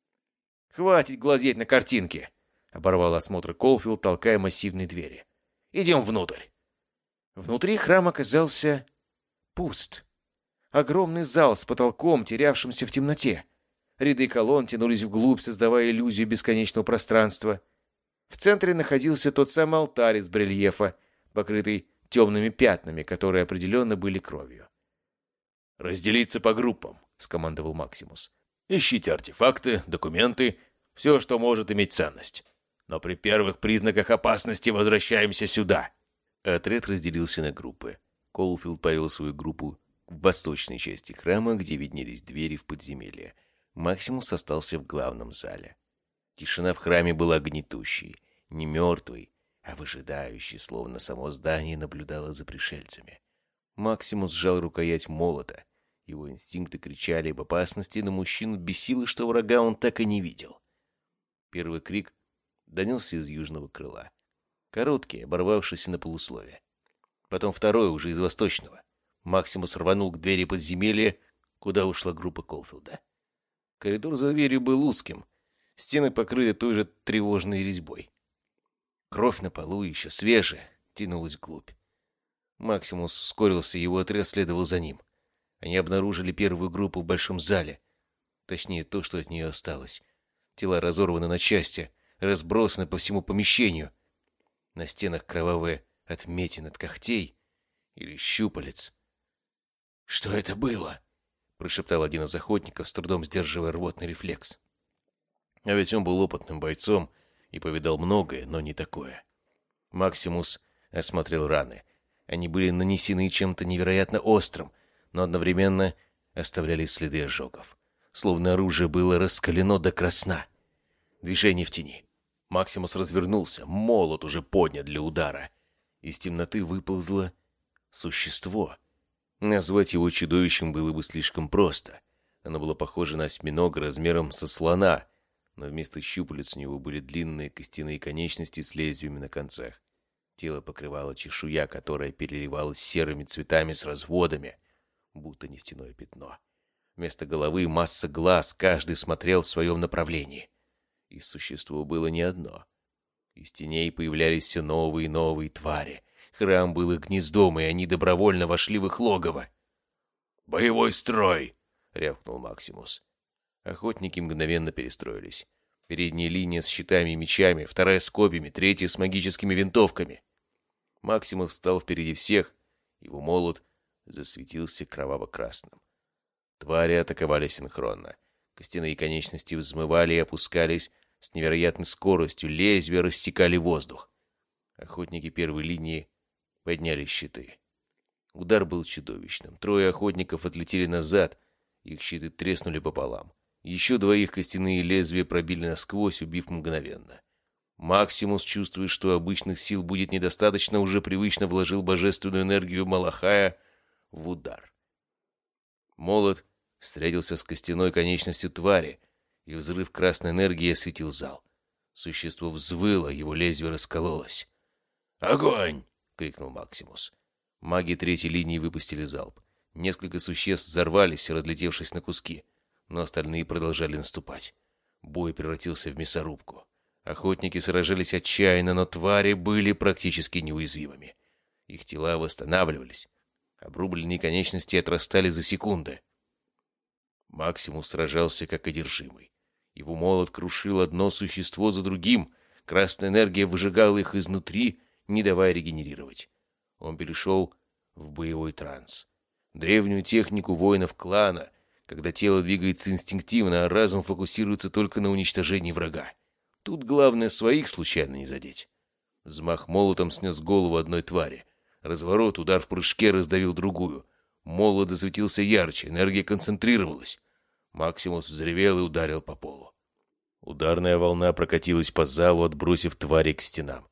«Хватит глазеть на картинки!» — оборвал осмотр Колфилд, толкая массивные двери. «Идем внутрь!» Внутри храм оказался пуст. Огромный зал с потолком, терявшимся в темноте. Ряды колонн тянулись вглубь, создавая иллюзию бесконечного пространства. В центре находился тот самый алтарь из барельефа, покрытый темными пятнами, которые определенно были кровью. «Разделиться по группам», — скомандовал Максимус. «Ищите артефакты, документы, все, что может иметь ценность. Но при первых признаках опасности возвращаемся сюда». Отряд разделился на группы. Колфилд повел свою группу в восточной части храма, где виднелись двери в подземелье. Максимус остался в главном зале. Тишина в храме была гнетущей, не мертвой, а выжидающей, словно само здание наблюдало за пришельцами. Максимус сжал рукоять молота. Его инстинкты кричали об опасности, но мужчину бесило, что врага он так и не видел. Первый крик донесся из южного крыла. Короткий, оборвавшийся на полуслове. Потом второй, уже из восточного. Максимус рванул к двери подземелья, куда ушла группа Колфилда. Коридор за дверью был узким. Стены покрыты той же тревожной резьбой. Кровь на полу, еще свежая, тянулась вглубь. Максимус ускорился, его отряд следовал за ним. Они обнаружили первую группу в большом зале. Точнее, то, что от нее осталось. Тела разорваны на части, разбросаны по всему помещению. На стенах кровавые отметины от когтей или щупалец. «Что это было?» — прошептал один из охотников, с трудом сдерживая рвотный рефлекс. А ведь он был опытным бойцом и повидал многое, но не такое. Максимус осмотрел раны. Они были нанесены чем-то невероятно острым, но одновременно оставляли следы ожогов. Словно оружие было раскалено до красна. Движение в тени. Максимус развернулся, молот уже поднят для удара. Из темноты выползло существо. Назвать его чудовищем было бы слишком просто. Оно было похоже на осьминога размером со слона, но вместо щупалец у него были длинные костяные конечности с лезвиями на концах. Тело покрывало чешуя, которая переливалась серыми цветами с разводами, будто нефтяное пятно. Вместо головы масса глаз, каждый смотрел в своем направлении. И существо было не одно. Из теней появлялись все новые и новые твари. Храм был их гнездом, и они добровольно вошли в их логово. «Боевой строй!» — рявкнул Максимус. Охотники мгновенно перестроились. Передняя линия с щитами и мечами, вторая с копьями, третья с магическими винтовками. Максимус встал впереди всех, его молот засветился кроваво-красным. Твари атаковали синхронно. Костяные конечности взмывали и опускались с невероятной скоростью, лезвия рассекали воздух. Охотники первой линии подняли щиты. Удар был чудовищным. Трое охотников отлетели назад, их щиты треснули пополам. Еще двоих костяные лезвия пробили насквозь, убив мгновенно. Максимус, чувствуя, что обычных сил будет недостаточно, уже привычно вложил божественную энергию Малахая в удар. Молот встретился с костяной конечностью твари, и взрыв красной энергии осветил зал. Существо взвыло, его лезвие раскололось. «Огонь!» — крикнул Максимус. Маги третьей линии выпустили залп. Несколько существ взорвались, разлетевшись на куски, но остальные продолжали наступать. Бой превратился в мясорубку. Охотники сражались отчаянно, но твари были практически неуязвимыми. Их тела восстанавливались. Обрубленные конечности отрастали за секунды. Максимус сражался как одержимый. Его молот крушил одно существо за другим. Красная энергия выжигала их изнутри, не давая регенерировать. Он перешел в боевой транс. Древнюю технику воинов клана, когда тело двигается инстинктивно, а разум фокусируется только на уничтожении врага. Тут главное своих случайно не задеть. Взмах молотом снес голову одной твари. Разворот, удар в прыжке раздавил другую. Молот засветился ярче, энергия концентрировалась. Максимус взревел и ударил по полу. Ударная волна прокатилась по залу, отбросив твари к стенам.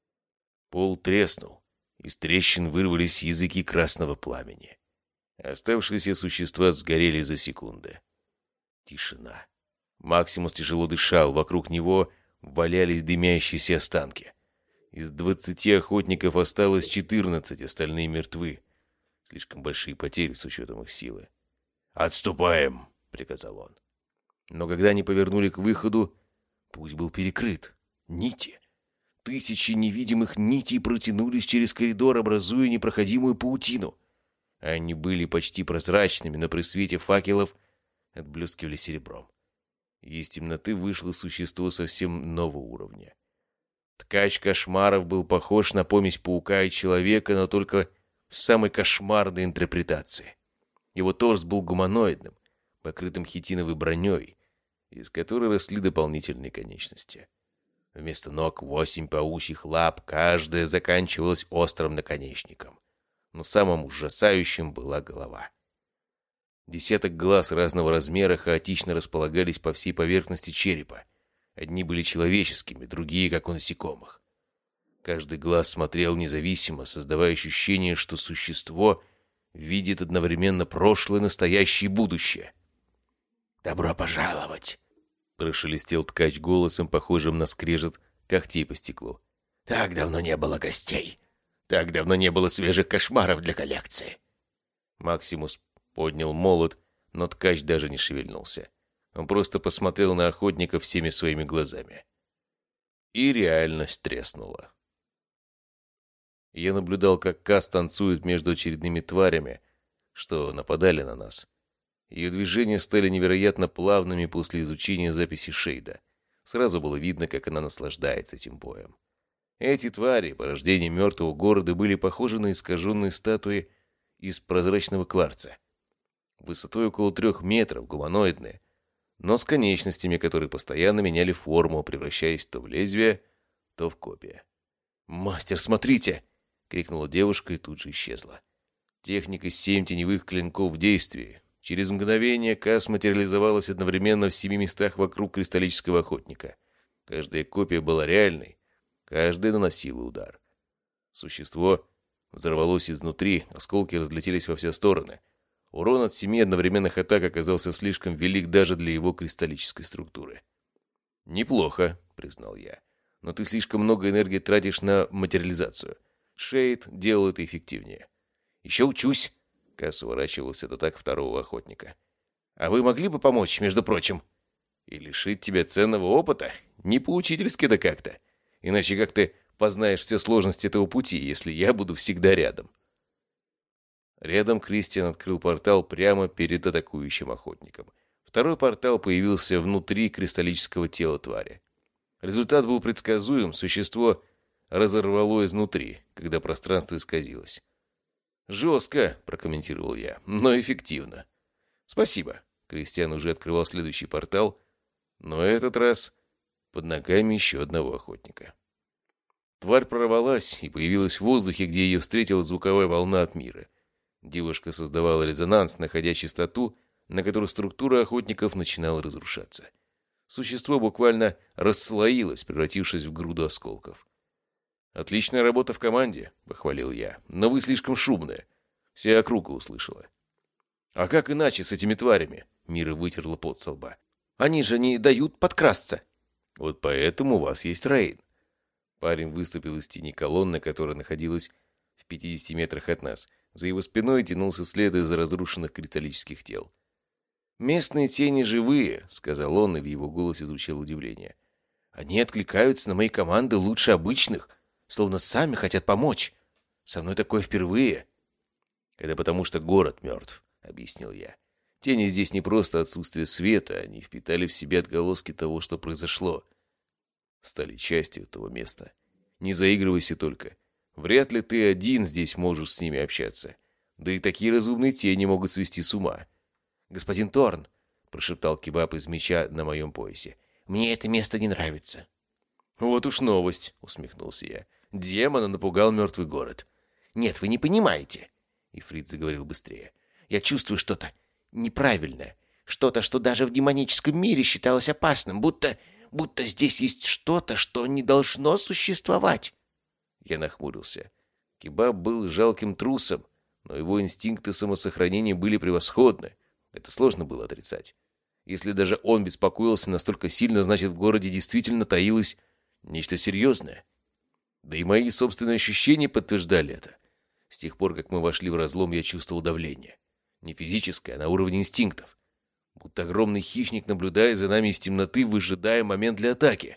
Пол треснул. Из трещин вырвались языки красного пламени. Оставшиеся существа сгорели за секунды. Тишина. Максимус тяжело дышал, вокруг него валялись дымящиеся останки. Из двадцати охотников осталось четырнадцать, остальные мертвы. Слишком большие потери с учетом их силы. «Отступаем!» — приказал он. Но когда они повернули к выходу, путь был перекрыт. Нити. Тысячи невидимых нитей протянулись через коридор, образуя непроходимую паутину. Они были почти прозрачными, но при свете факелов отблескивали серебром. Из темноты вышло существо совсем нового уровня. Ткач кошмаров был похож на помесь паука и человека, но только в самой кошмарной интерпретации. Его торс был гуманоидным, покрытым хитиновой броней, из которой росли дополнительные конечности. Вместо ног восемь паучьих лап, каждая заканчивалась острым наконечником. Но самым ужасающим была голова. Десяток глаз разного размера хаотично располагались по всей поверхности черепа. Одни были человеческими, другие, как у насекомых. Каждый глаз смотрел независимо, создавая ощущение, что существо видит одновременно прошлое, настоящее и будущее. «Добро пожаловать!» — прошелестел ткач голосом, похожим на скрежет когтей по стеклу. «Так давно не было гостей! Так давно не было свежих кошмаров для коллекции!» Максимус поднял молот, но ткач даже не шевельнулся. Он просто посмотрел на охотника всеми своими глазами. И реальность треснула. Я наблюдал, как Кас танцует между очередными тварями, что нападали на нас. Ее движения стали невероятно плавными после изучения записи Шейда. Сразу было видно, как она наслаждается этим боем. Эти твари, порождение мертвого города, были похожи на искаженные статуи из прозрачного кварца. Высотой около трех метров, гуманоидные, но с конечностями, которые постоянно меняли форму, превращаясь то в лезвие, то в копья. «Мастер, смотрите!» — крикнула девушка и тут же исчезла. Техника семь теневых клинков в действии. Через мгновение Кас материализовалась одновременно в семи местах вокруг кристаллического охотника. Каждая копия была реальной, каждая наносила удар. Существо взорвалось изнутри, осколки разлетелись во все стороны. Урон от семи одновременных атак оказался слишком велик даже для его кристаллической структуры. «Неплохо», — признал я, — «но ты слишком много энергии тратишь на материализацию. Шейд делал это эффективнее». «Еще учусь», — Касс уворачивался от атак второго охотника. «А вы могли бы помочь, между прочим?» «И лишить тебя ценного опыта? Не по-учительски-то как-то. Иначе как ты познаешь все сложности этого пути, если я буду всегда рядом?» Рядом Кристиан открыл портал прямо перед атакующим охотником. Второй портал появился внутри кристаллического тела твари. Результат был предсказуем, существо разорвало изнутри, когда пространство исказилось. «Жестко», — прокомментировал я, — «но эффективно». «Спасибо». Кристиан уже открывал следующий портал, но этот раз под ногами еще одного охотника. Тварь прорвалась и появилась в воздухе, где ее встретила звуковая волна от мира. Девушка создавала резонанс, находя частоту, на которой структура охотников начинала разрушаться. Существо буквально расслоилось, превратившись в груду осколков. «Отличная работа в команде», — похвалил я, — «но вы слишком шумные». Вся округа услышала. «А как иначе с этими тварями?» — Мира вытерла пот со лба. «Они же не дают подкрасться». «Вот поэтому у вас есть Рейн». Парень выступил из тени колонны, которая находилась в пятидесяти метрах от нас. За его спиной тянулся след из разрушенных кристаллических тел. «Местные тени живые», — сказал он, и в его голосе звучало удивление. «Они откликаются на мои команды лучше обычных, словно сами хотят помочь. Со мной такое впервые». «Это потому, что город мертв», — объяснил я. «Тени здесь не просто отсутствие света, они впитали в себя отголоски того, что произошло. Стали частью этого места. Не заигрывайся только. Вряд ли ты один здесь можешь с ними общаться. Да и такие разумные тени могут свести с ума». «Господин Торн», — прошептал Кебаб из меча на моем поясе, — «мне это место не нравится». «Вот уж новость», — усмехнулся я. «Демона напугал мертвый город». «Нет, вы не понимаете», — Ифрит заговорил быстрее. «Я чувствую что-то неправильное, что-то, что даже в демоническом мире считалось опасным, будто, будто здесь есть что-то, что не должно существовать». Я нахмурился. Кебаб был жалким трусом, но его инстинкты самосохранения были превосходны. Это сложно было отрицать. Если даже он беспокоился настолько сильно, значит, в городе действительно таилось нечто серьезное. Да и мои собственные ощущения подтверждали это. С тех пор, как мы вошли в разлом, я чувствовал давление. Не физическое, а на уровне инстинктов. Будто огромный хищник наблюдает за нами из темноты, выжидая момент для атаки.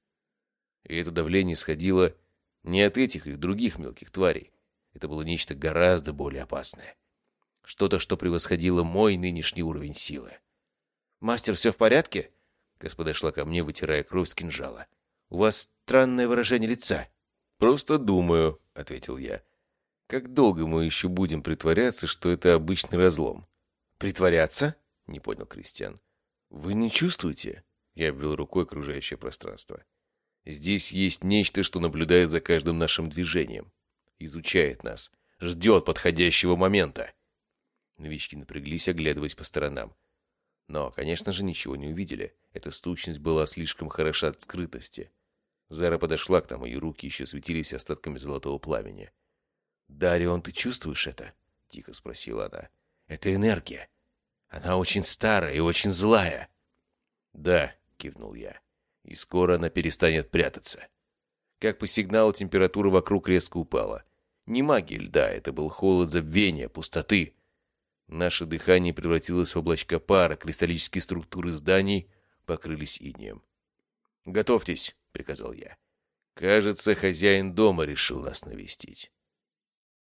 И это давление исходило не от этих или других мелких тварей. Это было нечто гораздо более опасное. Что-то, что превосходило мой нынешний уровень силы. «Мастер, все в порядке?» Кэс подошла ко мне, вытирая кровь с кинжала. «У вас странное выражение лица». «Просто думаю», — ответил я. «Как долго мы еще будем притворяться, что это обычный разлом?» «Притворяться?» — не понял Кристиан. «Вы не чувствуете?» — я обвел рукой окружающее пространство. «Здесь есть нечто, что наблюдает за каждым нашим движением. Изучает нас. Ждет подходящего момента». Новички напряглись, оглядываясь по сторонам. Но, конечно же, ничего не увидели. Эта сущность была слишком хороша от скрытости. Зара подошла к нам, и ее руки еще светились остатками золотого пламени. «Дарион, ты чувствуешь это?» — тихо спросила она. «Это энергия. Она очень старая и очень злая». «Да», — кивнул я. «И скоро она перестанет прятаться». Как по сигналу, температура вокруг резко упала. Не магия льда, это был холод забвения, пустоты. Наше дыхание превратилось в облачка пара, кристаллические структуры зданий покрылись инеем. «Готовьтесь», — приказал я. «Кажется, хозяин дома решил нас навестить».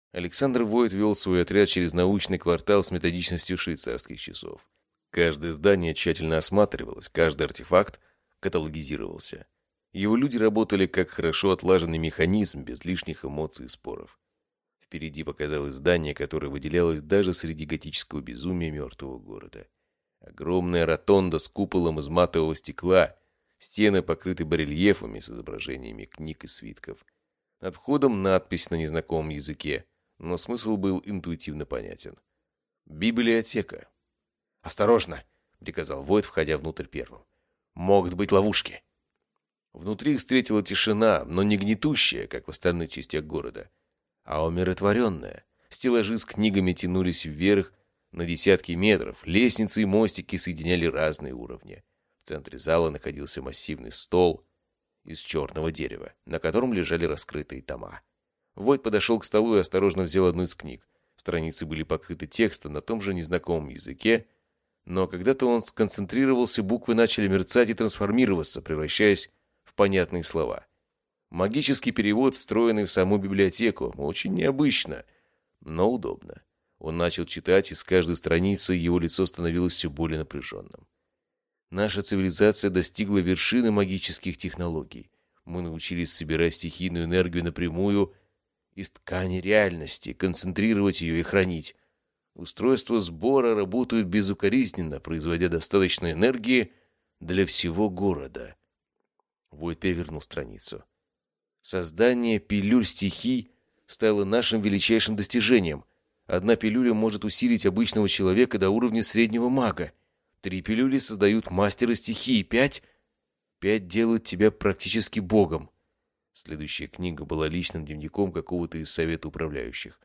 Александр Войт вел свой отряд через научный квартал с методичностью швейцарских часов. Каждое здание тщательно осматривалось, каждый артефакт каталогизировался. Его люди работали как хорошо отлаженный механизм, без лишних эмоций и споров. Впереди показалось здание, которое выделялось даже среди готического безумия мертвого города. Огромная ротонда с куполом из матового стекла, стены покрыты барельефами с изображениями книг и свитков. Над входом надпись на незнакомом языке, но смысл был интуитивно понятен. «Библиотека». «Осторожно!» — приказал Войт, входя внутрь первым. «Могут быть ловушки». Внутри их встретила тишина, но не гнетущая, как в остальных частях города, а умиротворенная. Стеллажи с книгами тянулись вверх на десятки метров, лестницы и мостики соединяли разные уровни. В центре зала находился массивный стол из черного дерева, на котором лежали раскрытые тома. Войт подошел к столу и осторожно взял одну из книг. Страницы были покрыты текстом на том же незнакомом языке, но когда-то он сконцентрировался, буквы начали мерцать и трансформироваться, превращаясь в понятные слова. Магический перевод, встроенный в саму библиотеку, очень необычно, но удобно. Он начал читать, и с каждой страницы его лицо становилось все более напряженным. Наша цивилизация достигла вершины магических технологий. Мы научились собирать стихийную энергию напрямую из ткани реальности, концентрировать ее и хранить. Устройства сбора работают безукоризненно, производя достаточно энергии для всего города. Войт перевернул страницу. Создание пилюль стихий стало нашим величайшим достижением. Одна пилюля может усилить обычного человека до уровня среднего мага. Три пилюли создают мастера стихии. Пять... Пять делают тебя практически богом. Следующая книга была личным дневником какого-то из совета управляющих.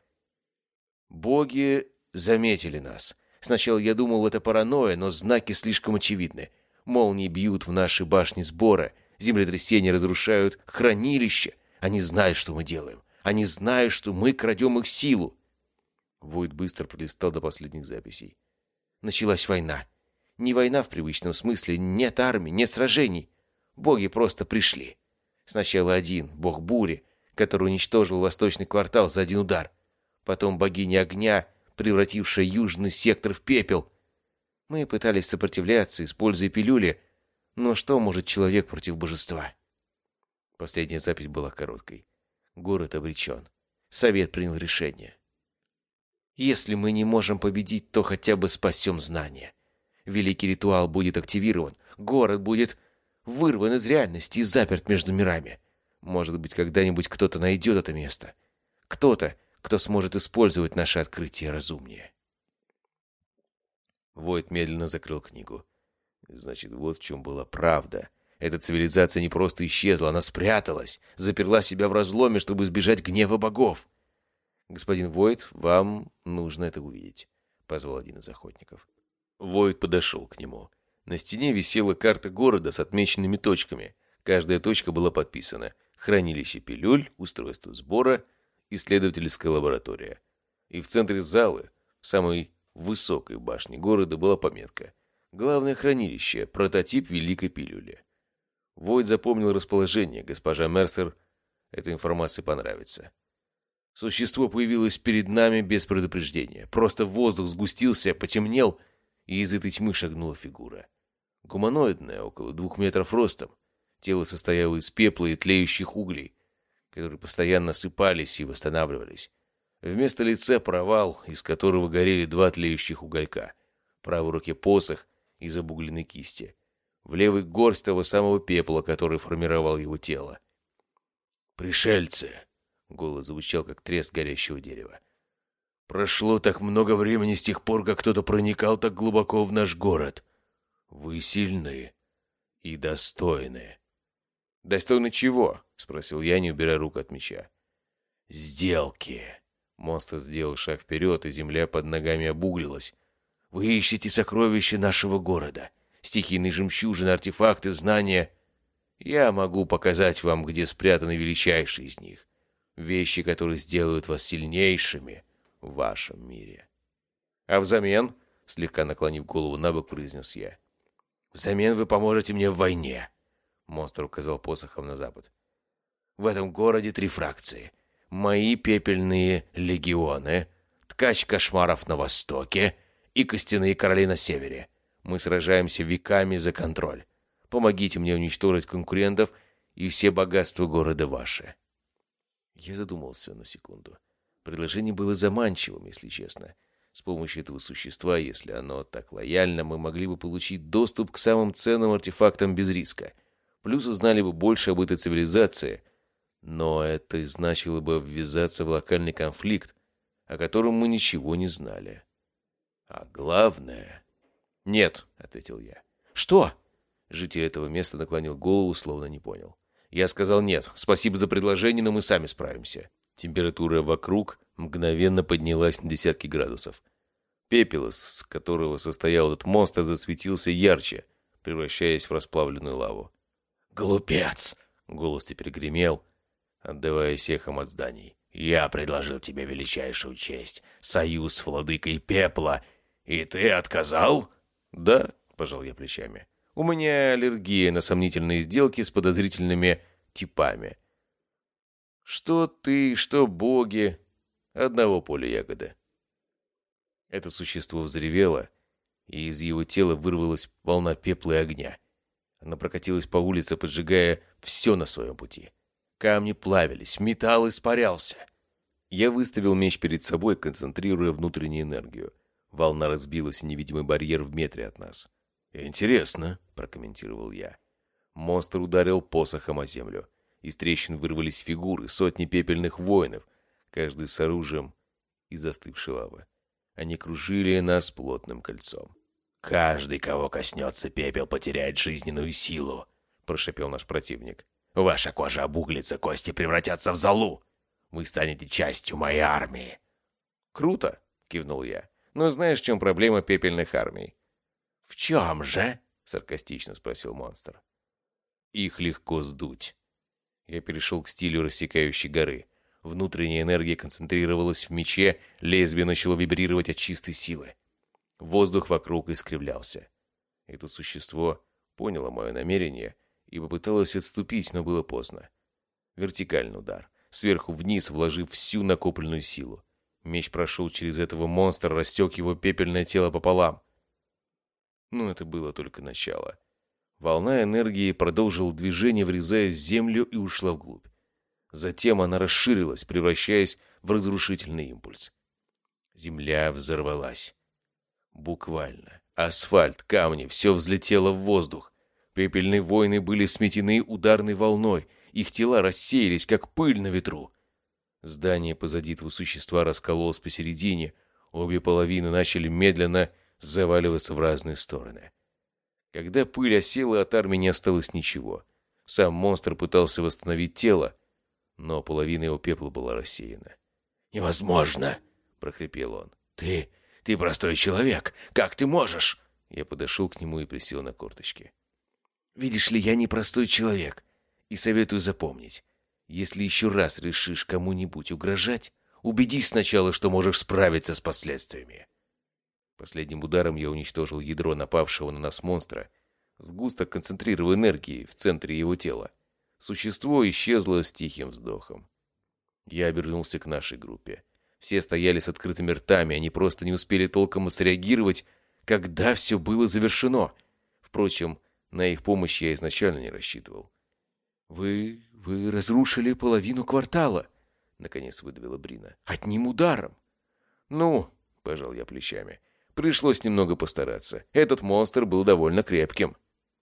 Боги заметили нас. Сначала я думал, это паранойя, но знаки слишком очевидны. Молнии бьют в наши башни сбора, землетрясения разрушают хранилища. Они знают, что мы делаем. Они знают, что мы крадем их силу. Войт быстро пролистал до последних записей. Началась война. Не война в привычном смысле, нет армии, нет сражений. Боги просто пришли. Сначала один, бог бури, который уничтожил восточный квартал за один удар. Потом богиня огня, превратившая южный сектор в пепел. Мы пытались сопротивляться, используя пилюли, но что может человек против божества? Последняя запись была короткой. Город обречен. Совет принял решение. Если мы не можем победить, то хотя бы спасем знания. Великий ритуал будет активирован. Город будет вырван из реальности и заперт между мирами. Может быть, когда-нибудь кто-то найдет это место. Кто-то, кто сможет использовать наше открытие разумнее. Войт медленно закрыл книгу. Значит, вот в чем была правда. Эта цивилизация не просто исчезла, она спряталась, заперла себя в разломе, чтобы избежать гнева богов. «Господин Войт, вам нужно это увидеть», — позвал один из охотников. Войт подошел к нему. На стене висела карта города с отмеченными точками. Каждая точка была подписана. Хранилище пилюль, устройство сбора, исследовательская лаборатория. И в центре зала, в самой высокой башне города, была пометка: «Главное хранилище, прототип великой пилюли». Войт запомнил расположение. Госпожа Мерсер эта информация понравится. Существо появилось перед нами без предупреждения. Просто воздух сгустился, потемнел, и из этой тьмы шагнула фигура. Гуманоидная, около двух метров ростом. Тело состояло из пепла и тлеющих углей, которые постоянно осыпались и восстанавливались. Вместо лица провал, из которого горели два тлеющих уголька. В правой руке посох из обугленной кисти. В левой горсть того самого пепла, который формировал его тело. «Пришельцы!» — голос звучал, как треск горящего дерева. «Прошло так много времени с тех пор, как кто-то проникал так глубоко в наш город. Вы сильны и достойны». «Достойны чего?» — спросил я, не убирая рук от меча. «Сделки». Монстр сделал шаг вперед, и земля под ногами обуглилась. «Вы ищете сокровища нашего города. Стихийные жемчужины, артефакты, знания. Я могу показать вам, где спрятаны величайшие из них. Вещи, которые сделают вас сильнейшими в вашем мире». «А взамен?» — слегка наклонив голову набок, произнес я. «Взамен вы поможете мне в войне», — монстр указал посохом на запад. «В этом городе три фракции. мои пепельные легионы, ткач кошмаров на востоке и костяные короли на севере. Мы сражаемся веками за контроль. Помогите мне уничтожить конкурентов, и все богатства города ваши». Я задумался на секунду. Предложение было заманчивым, если честно. С помощью этого существа, если оно так лояльно, мы могли бы получить доступ к самым ценным артефактам без риска. Плюс узнали бы больше об этой цивилизации. Но это значило бы ввязаться в локальный конфликт, о котором мы ничего не знали. А главное... «Нет», — ответил я. «Что?» Житель этого места наклонил голову, словно не понял. Я сказал: «Нет, спасибо за предложение, но мы сами справимся». Температура вокруг мгновенно поднялась на десятки градусов. Пепел, из которого состоял этот монстр, засветился ярче, превращаясь в расплавленную лаву. «Глупец!» — голос теперь гремел, отдаваясь эхом от зданий. «Я предложил тебе величайшую честь — союз с владыкой пепла, и ты отказал?» «Да», — пожал я плечами. «У меня аллергия на сомнительные сделки с подозрительными типами. Что ты, что боги, одного поля ягоды». Это существо взревело, и из его тела вырвалась волна пепла и огня. Она прокатилась по улице, поджигая все на своем пути. Камни плавились, металл испарялся. Я выставил меч перед собой, концентрируя внутреннюю энергию. Волна разбилась, и невидимый барьер в метре от нас. «Интересно», — прокомментировал я. Монстр ударил посохом о землю. Из трещин вырвались фигуры, сотни пепельных воинов, каждый с оружием из застывшей лавы. Они кружили нас плотным кольцом. «Каждый, кого коснется пепел, потеряет жизненную силу», — прошепел наш противник. «Ваша кожа обуглится, кости превратятся в золу. Вы станете частью моей армии». «Круто», — кивнул я. «Но знаешь, в чем проблема пепельных армий?» «В чем же?» — саркастично спросил монстр. «Их легко сдуть». Я перешел к стилю рассекающей горы. Внутренняя энергия концентрировалась в мече, лезвие начало вибрировать от чистой силы. Воздух вокруг искривлялся. Это существо поняло мое намерение и попыталось отступить, но было поздно. Вертикальный удар, сверху вниз, вложив всю накопленную силу. Меч прошел через этого монстра, рассек его пепельное тело пополам. Но это было только начало. Волна энергии продолжила движение, врезаясь в землю, и ушла вглубь. Затем она расширилась, превращаясь в разрушительный импульс. Земля взорвалась. Буквально. Асфальт, камни, все взлетело в воздух. Пепельные воины были сметены ударной волной. Их тела рассеялись, как пыль на ветру. Здание позади этого существа раскололось посередине. Обе половины начали медленно заваливаться в разные стороны. Когда пыль осела, от армии не осталось ничего. Сам монстр пытался восстановить тело, но половина его пепла была рассеяна. «Невозможно!» — прохрипел он. «Ты... ты простой человек! Как ты можешь?» Я подошел к нему и присел на корточки. «Видишь ли, я не простой человек, и советую запомнить. Если еще раз решишь кому-нибудь угрожать, убедись сначала, что можешь справиться с последствиями». Последним ударом я уничтожил ядро напавшего на нас монстра, сгусток концентрированной энергии в центре его тела. Существо исчезло с тихим вздохом. Я обернулся к нашей группе. Все стояли с открытыми ртами, они просто не успели толком среагировать, когда все было завершено. Впрочем, на их помощь я изначально не рассчитывал. «Вы... вы разрушили половину квартала», — наконец выдавила Брина. «Одним ударом». «Ну...» — пожал я плечами. «Пришлось немного постараться. Этот монстр был довольно крепким».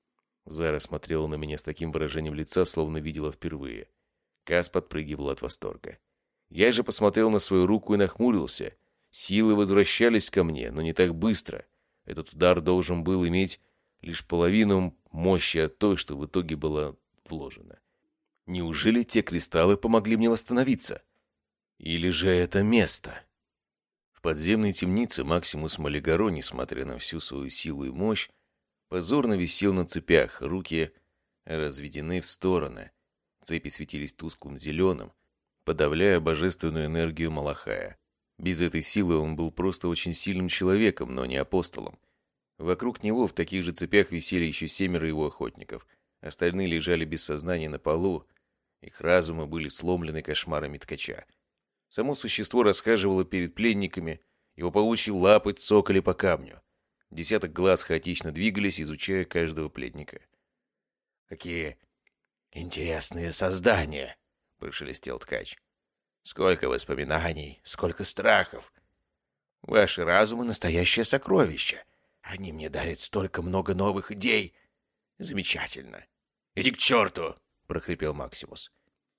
Зара смотрела на меня с таким выражением лица, словно видела впервые. Кас подпрыгивал от восторга. Я же посмотрел на свою руку и нахмурился. Силы возвращались ко мне, но не так быстро. Этот удар должен был иметь лишь половину мощи от той, что в итоге была вложена. Неужели те кристаллы помогли мне восстановиться? Или же это место? В подземной темнице Максимус Малигаро, несмотря на всю свою силу и мощь, позорно висел на цепях, руки разведены в стороны. Цепи светились тусклым зеленым, подавляя божественную энергию Малахая. Без этой силы он был просто очень сильным человеком, но не апостолом. Вокруг него в таких же цепях висели еще семеро его охотников. Остальные лежали без сознания на полу, их разумы были сломлены кошмарами ткача. Само существо расхаживало перед пленниками, его паучьи лапы цокали по камню. Десяток глаз хаотично двигались, изучая каждого пленника. «Какие интересные создания!» — прошелестел ткач. «Сколько воспоминаний, сколько страхов! Ваши разумы — настоящее сокровище. Они мне дарят столько много новых идей. Замечательно!» «Иди к черту!» — прохрипел Максимус.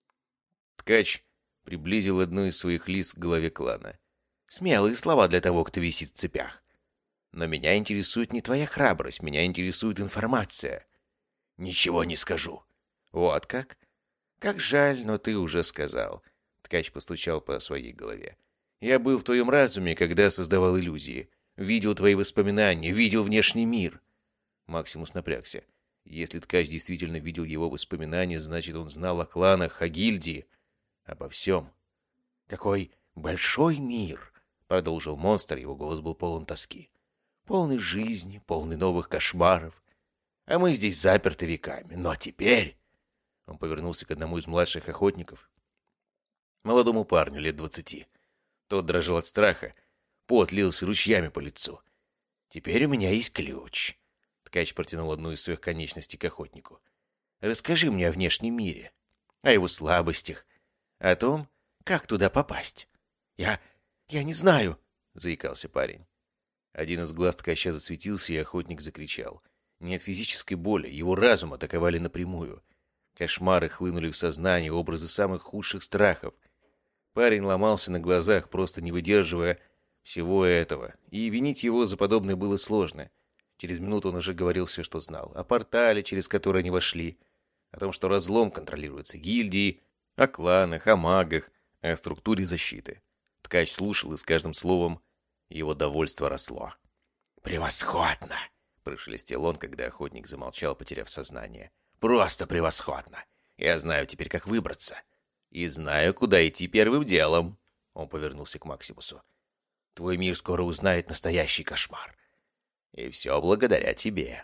Ткач приблизил одну из своих лис к главе клана. «Смелые слова для того, кто висит в цепях. Но меня интересует не твоя храбрость, меня интересует информация». «Ничего не скажу». «Вот как? Как жаль, но ты уже сказал». Ткач постучал по своей голове. «Я был в твоем разуме, когда создавал иллюзии. Видел твои воспоминания, видел внешний мир». Максимус напрягся. Если Ткач действительно видел его воспоминания, значит, он знал о кланах, о гильдии, обо всем. «Такой большой мир», — продолжил монстр, его голос был полон тоски. «Полный жизни, полный новых кошмаров. А мы здесь заперты веками. Но теперь...» Он повернулся к одному из младших охотников, молодому парню лет двадцати. Тот дрожал от страха, пот лился ручьями по лицу. «Теперь у меня есть ключ». Ткач протянул одну из своих конечностей к охотнику. «Расскажи мне о внешнем мире, о его слабостях, о том, как туда попасть». «Я... я не знаю», — заикался парень. Один из глаз ткача засветился, и охотник закричал. Не от физической боли, его разум атаковали напрямую. Кошмары хлынули в сознание, образы самых худших страхов. Парень ломался на глазах, просто не выдерживая всего этого, и винить его за подобное было сложно. Через минуту он уже говорил все, что знал. О портале, через который они вошли, о том, что разлом контролируется гильдией, о кланах, о магах, о структуре защиты. Ткач слушал, и с каждым словом его довольство росло. «Превосходно!» — прошелестел он, когда охотник замолчал, потеряв сознание. «Просто превосходно! Я знаю теперь, как выбраться. И знаю, куда идти первым делом!» Он повернулся к Максимусу. «Твой мир скоро узнает настоящий кошмар. И все благодаря тебе».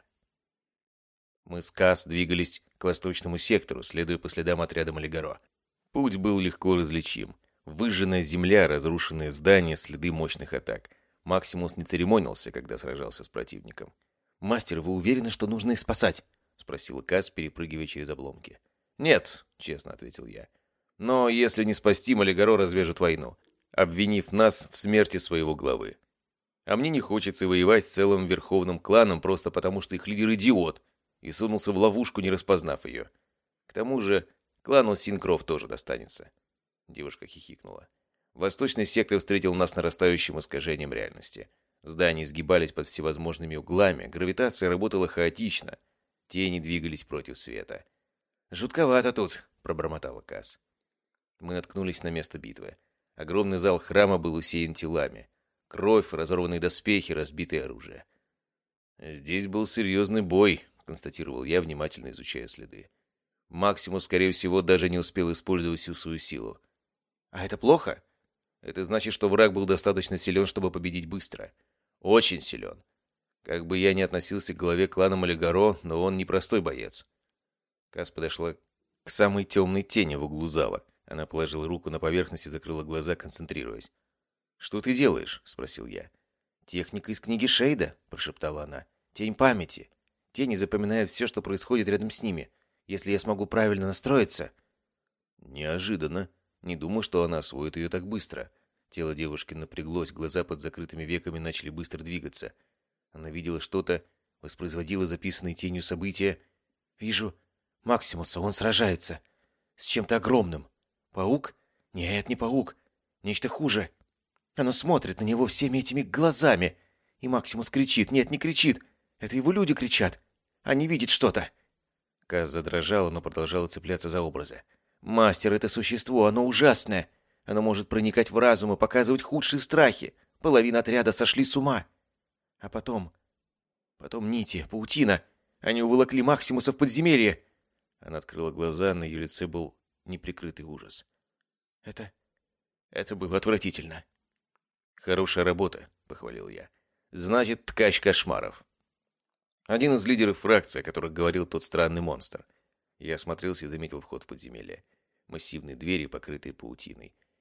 Мы с Кас двигались к восточному сектору, следуя по следам отряда Малигаро. Путь был легко различим. Выжженная земля, разрушенные здания, следы мощных атак. Максимус не церемонился, когда сражался с противником. «Мастер, вы уверены, что нужно их спасать?» — спросила Кас, перепрыгивая через обломки. «Нет», — честно ответил я. «Но если не спасти, Малигаро развяжет войну, обвинив нас в смерти своего главы. А мне не хочется воевать с целым верховным кланом просто потому, что их лидер идиот и сунулся в ловушку, не распознав ее. К тому же клану Синкров тоже достанется». Девушка хихикнула. Восточный сектор встретил нас нарастающим искажением реальности. Здания сгибались под всевозможными углами, гравитация работала хаотично, тени двигались против света. «Жутковато тут», — пробормотала Кас. Мы наткнулись на место битвы. Огромный зал храма был усеян телами. Кровь, разорванные доспехи, разбитое оружие. «Здесь был серьезный бой», — констатировал я, внимательно изучая следы. Максимус, скорее всего, даже не успел использовать всю свою силу. «А это плохо?» «Это значит, что враг был достаточно силен, чтобы победить быстро. Очень силен. Как бы я ни относился к главе клана Малигаро, но он непростой боец». Кас подошла к самой темной тени в углу зала. Она положила руку на поверхность и закрыла глаза, концентрируясь. «Что ты делаешь?» — спросил я. «Техника из книги Шейда», — прошептала она. «Тень памяти. Тени запоминают все, что происходит рядом с ними. Если я смогу правильно настроиться...» Неожиданно. Не думал, что она освоит ее так быстро. Тело девушки напряглось, глаза под закрытыми веками начали быстро двигаться. Она видела что-то, воспроизводила записанные тенью события. «Вижу Максимуса, он сражается. С чем-то огромным. Паук? Нет, не паук. Нечто хуже. Оно смотрит на него всеми этими глазами. И Максимус кричит. Нет, не кричит. Это его люди кричат. Они видят что-то». Каз задрожала, но продолжала цепляться за образы. «Мастер — это существо, оно ужасное. Оно может проникать в разум и показывать худшие страхи. Половина отряда сошли с ума. А потом... Потом нити, паутина. Они уволокли Максимуса в подземелье». Она открыла глаза, на ее лице был неприкрытый ужас. «Это... это было отвратительно». «Хорошая работа», — похвалил я. «Значит, ткач кошмаров». Один из лидеров фракции, о которых говорил тот странный монстр. Я осмотрелся и заметил вход в подземелье. Массивные двери, покрытые паутиной.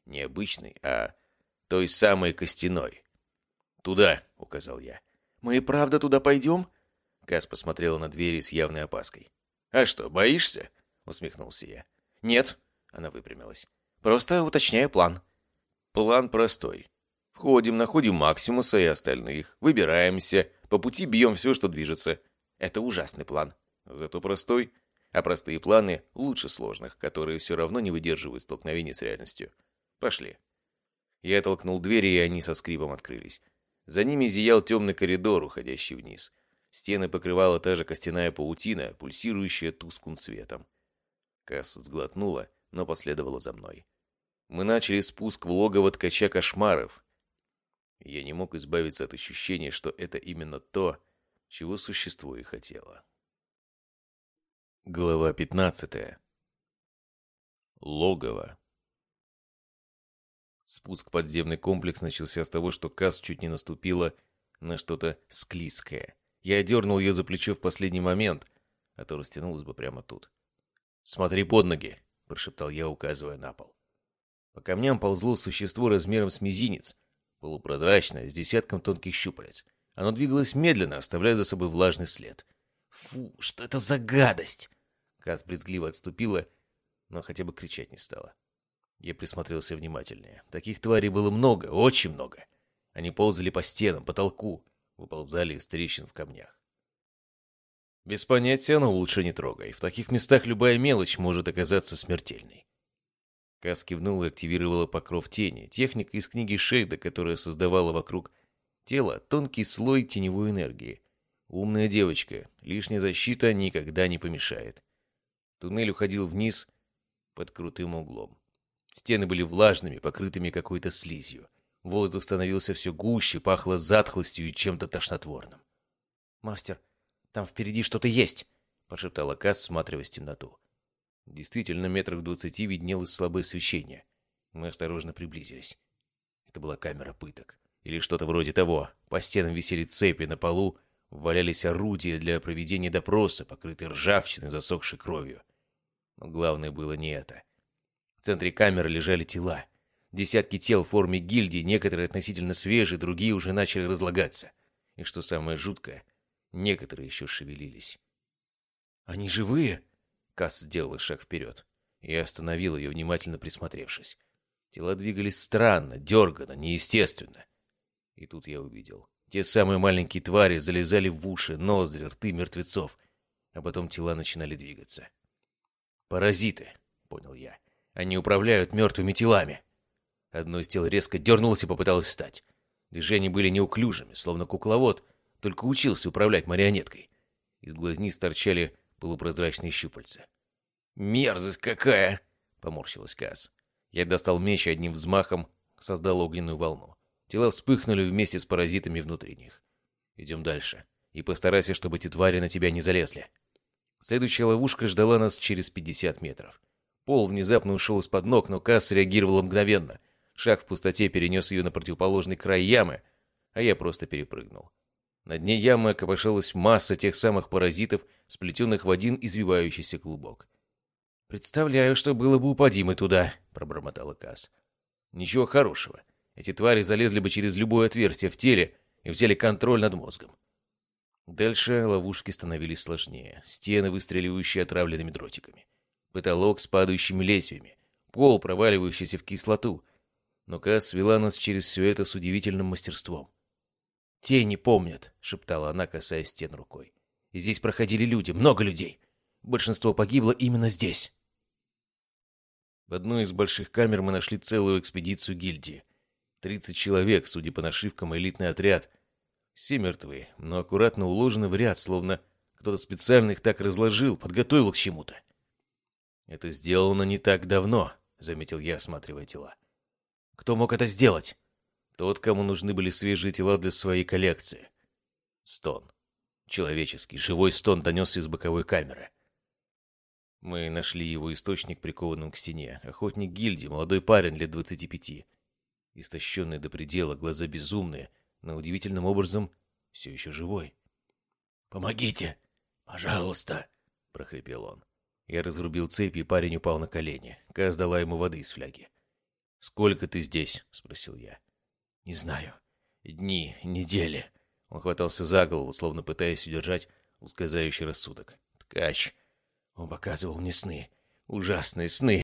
Не обычной, а той самой костяной. «Туда», — указал я. «Мы и правда туда пойдем?» Кас посмотрела на двери с явной опаской. «А что, боишься?» — усмехнулся я. «Нет», — она выпрямилась. «Просто уточняю план». «План простой. Входим, находим Максимуса и остальных, выбираемся, по пути бьем все, что движется. Это ужасный план. Зато простой. А простые планы лучше сложных, которые все равно не выдерживают столкновения с реальностью. Пошли». Я толкнул двери, и они со скрипом открылись. За ними зиял темный коридор, уходящий вниз. Стены покрывала та же костяная паутина, пульсирующая тусклым светом. Касс сглотнула, но последовала за мной. Мы начали спуск в логово ткача кошмаров. Я не мог избавиться от ощущения, что это именно то, чего существо и хотело. Глава пятнадцатая. Логово. Спуск в подземный комплекс начался с того, что Касс чуть не наступила на что-то склизкое. Я дернул ее за плечо в последний момент, а то растянулась бы прямо тут. «Смотри под ноги», — прошептал я, указывая на пол. По камням ползло существо размером с мизинец, полупрозрачное, с десятком тонких щупалец. Оно двигалось медленно, оставляя за собой влажный след. «Фу, что это за гадость!» Касс брезгливо отступила, но хотя бы кричать не стала. Я присмотрелся внимательнее. Таких тварей было много, очень много. Они ползали по стенам, потолку, выползали из трещин в камнях. Без понятия, но лучше не трогай. В таких местах любая мелочь может оказаться смертельной. Касс кивнула и активировала покров тени, техника из книги Шейда, которая создавала вокруг тела тонкий слой теневой энергии. Умная девочка, лишняя защита никогда не помешает. Туннель уходил вниз под крутым углом. Стены были влажными, покрытыми какой-то слизью. Воздух становился все гуще, пахло затхлостью и чем-то тошнотворным. «Мастер, там впереди что-то есть!» — прошептала Касс, всматриваясь в темноту. Действительно, метрах в двадцати виднелось слабое свечение. Мы осторожно приблизились. Это была камера пыток. Или что-то вроде того. По стенам висели цепи, на полу валялись орудия для проведения допроса, покрытые ржавчиной, засохшей кровью. Но главное было не это. В центре камеры лежали тела. Десятки тел в форме гильдии, некоторые относительно свежие, другие уже начали разлагаться. И что самое жуткое, некоторые еще шевелились. «Они живые?» Касс сделала шаг вперед. Я остановил ее, внимательно присмотревшись. Тела двигались странно, дерганно, неестественно. И тут я увидел. Те самые маленькие твари залезали в уши, ноздри, рты мертвецов. А потом тела начинали двигаться. «Паразиты», — понял я. «Они управляют мертвыми телами». Одно из тел резко дернулось и попыталось встать. Движения были неуклюжими, словно кукловод, только учился управлять марионеткой. Из глазниц торчали полупрозрачные щупальца. «Мерзость какая!» — поморщилась Касс. Я достал меч и одним взмахом создал огненную волну. Тела вспыхнули вместе с паразитами внутри них. «Идем дальше. И постарайся, чтобы эти твари на тебя не залезли». Следующая ловушка ждала нас через пятьдесят метров. Пол внезапно ушел из-под ног, но Касс реагировала мгновенно. Шаг в пустоте перенес ее на противоположный край ямы, а я просто перепрыгнул. На дне ямы копошилась масса тех самых паразитов, сплетенных в один извивающийся клубок. «Представляю, что было бы, упади мы туда», — пробормотала Касс. «Ничего хорошего. Эти твари залезли бы через любое отверстие в теле и взяли контроль над мозгом». Дальше ловушки становились сложнее. Стены, выстреливающие отравленными дротиками. Потолок с падающими лезвиями. Пол, проваливающийся в кислоту. Но Касс вела нас через все это с удивительным мастерством. «Тени помнят», — шептала она, касаясь стен рукой. «И здесь проходили люди, много людей. Большинство погибло именно здесь». В одной из больших камер мы нашли целую экспедицию гильдии. Тридцать человек, судя по нашивкам, элитный отряд. Все мертвые, но аккуратно уложены в ряд, словно кто-то специально их так разложил, подготовил к чему-то. «Это сделано не так давно», — заметил я, осматривая тела. «Кто мог это сделать?» «Тот, кому нужны были свежие тела для своей коллекции». Стон. Человеческий, живой стон донесся из боковой камеры. Мы нашли его источник, прикованным к стене. Охотник гильдии, молодой парень лет двадцати пяти. Истощенный до предела, глаза безумные, но удивительным образом все еще живой. «Помогите! Пожалуйста!» — прохрипел он. Я разрубил цепи, и парень упал на колени. Касс дала ему воды из фляги. «Сколько ты здесь?» — спросил я. «Не знаю. Дни, недели». Он хватался за голову, словно пытаясь удержать ускользающий рассудок. «Ткач. Он показывал мне сны. Ужасные сны.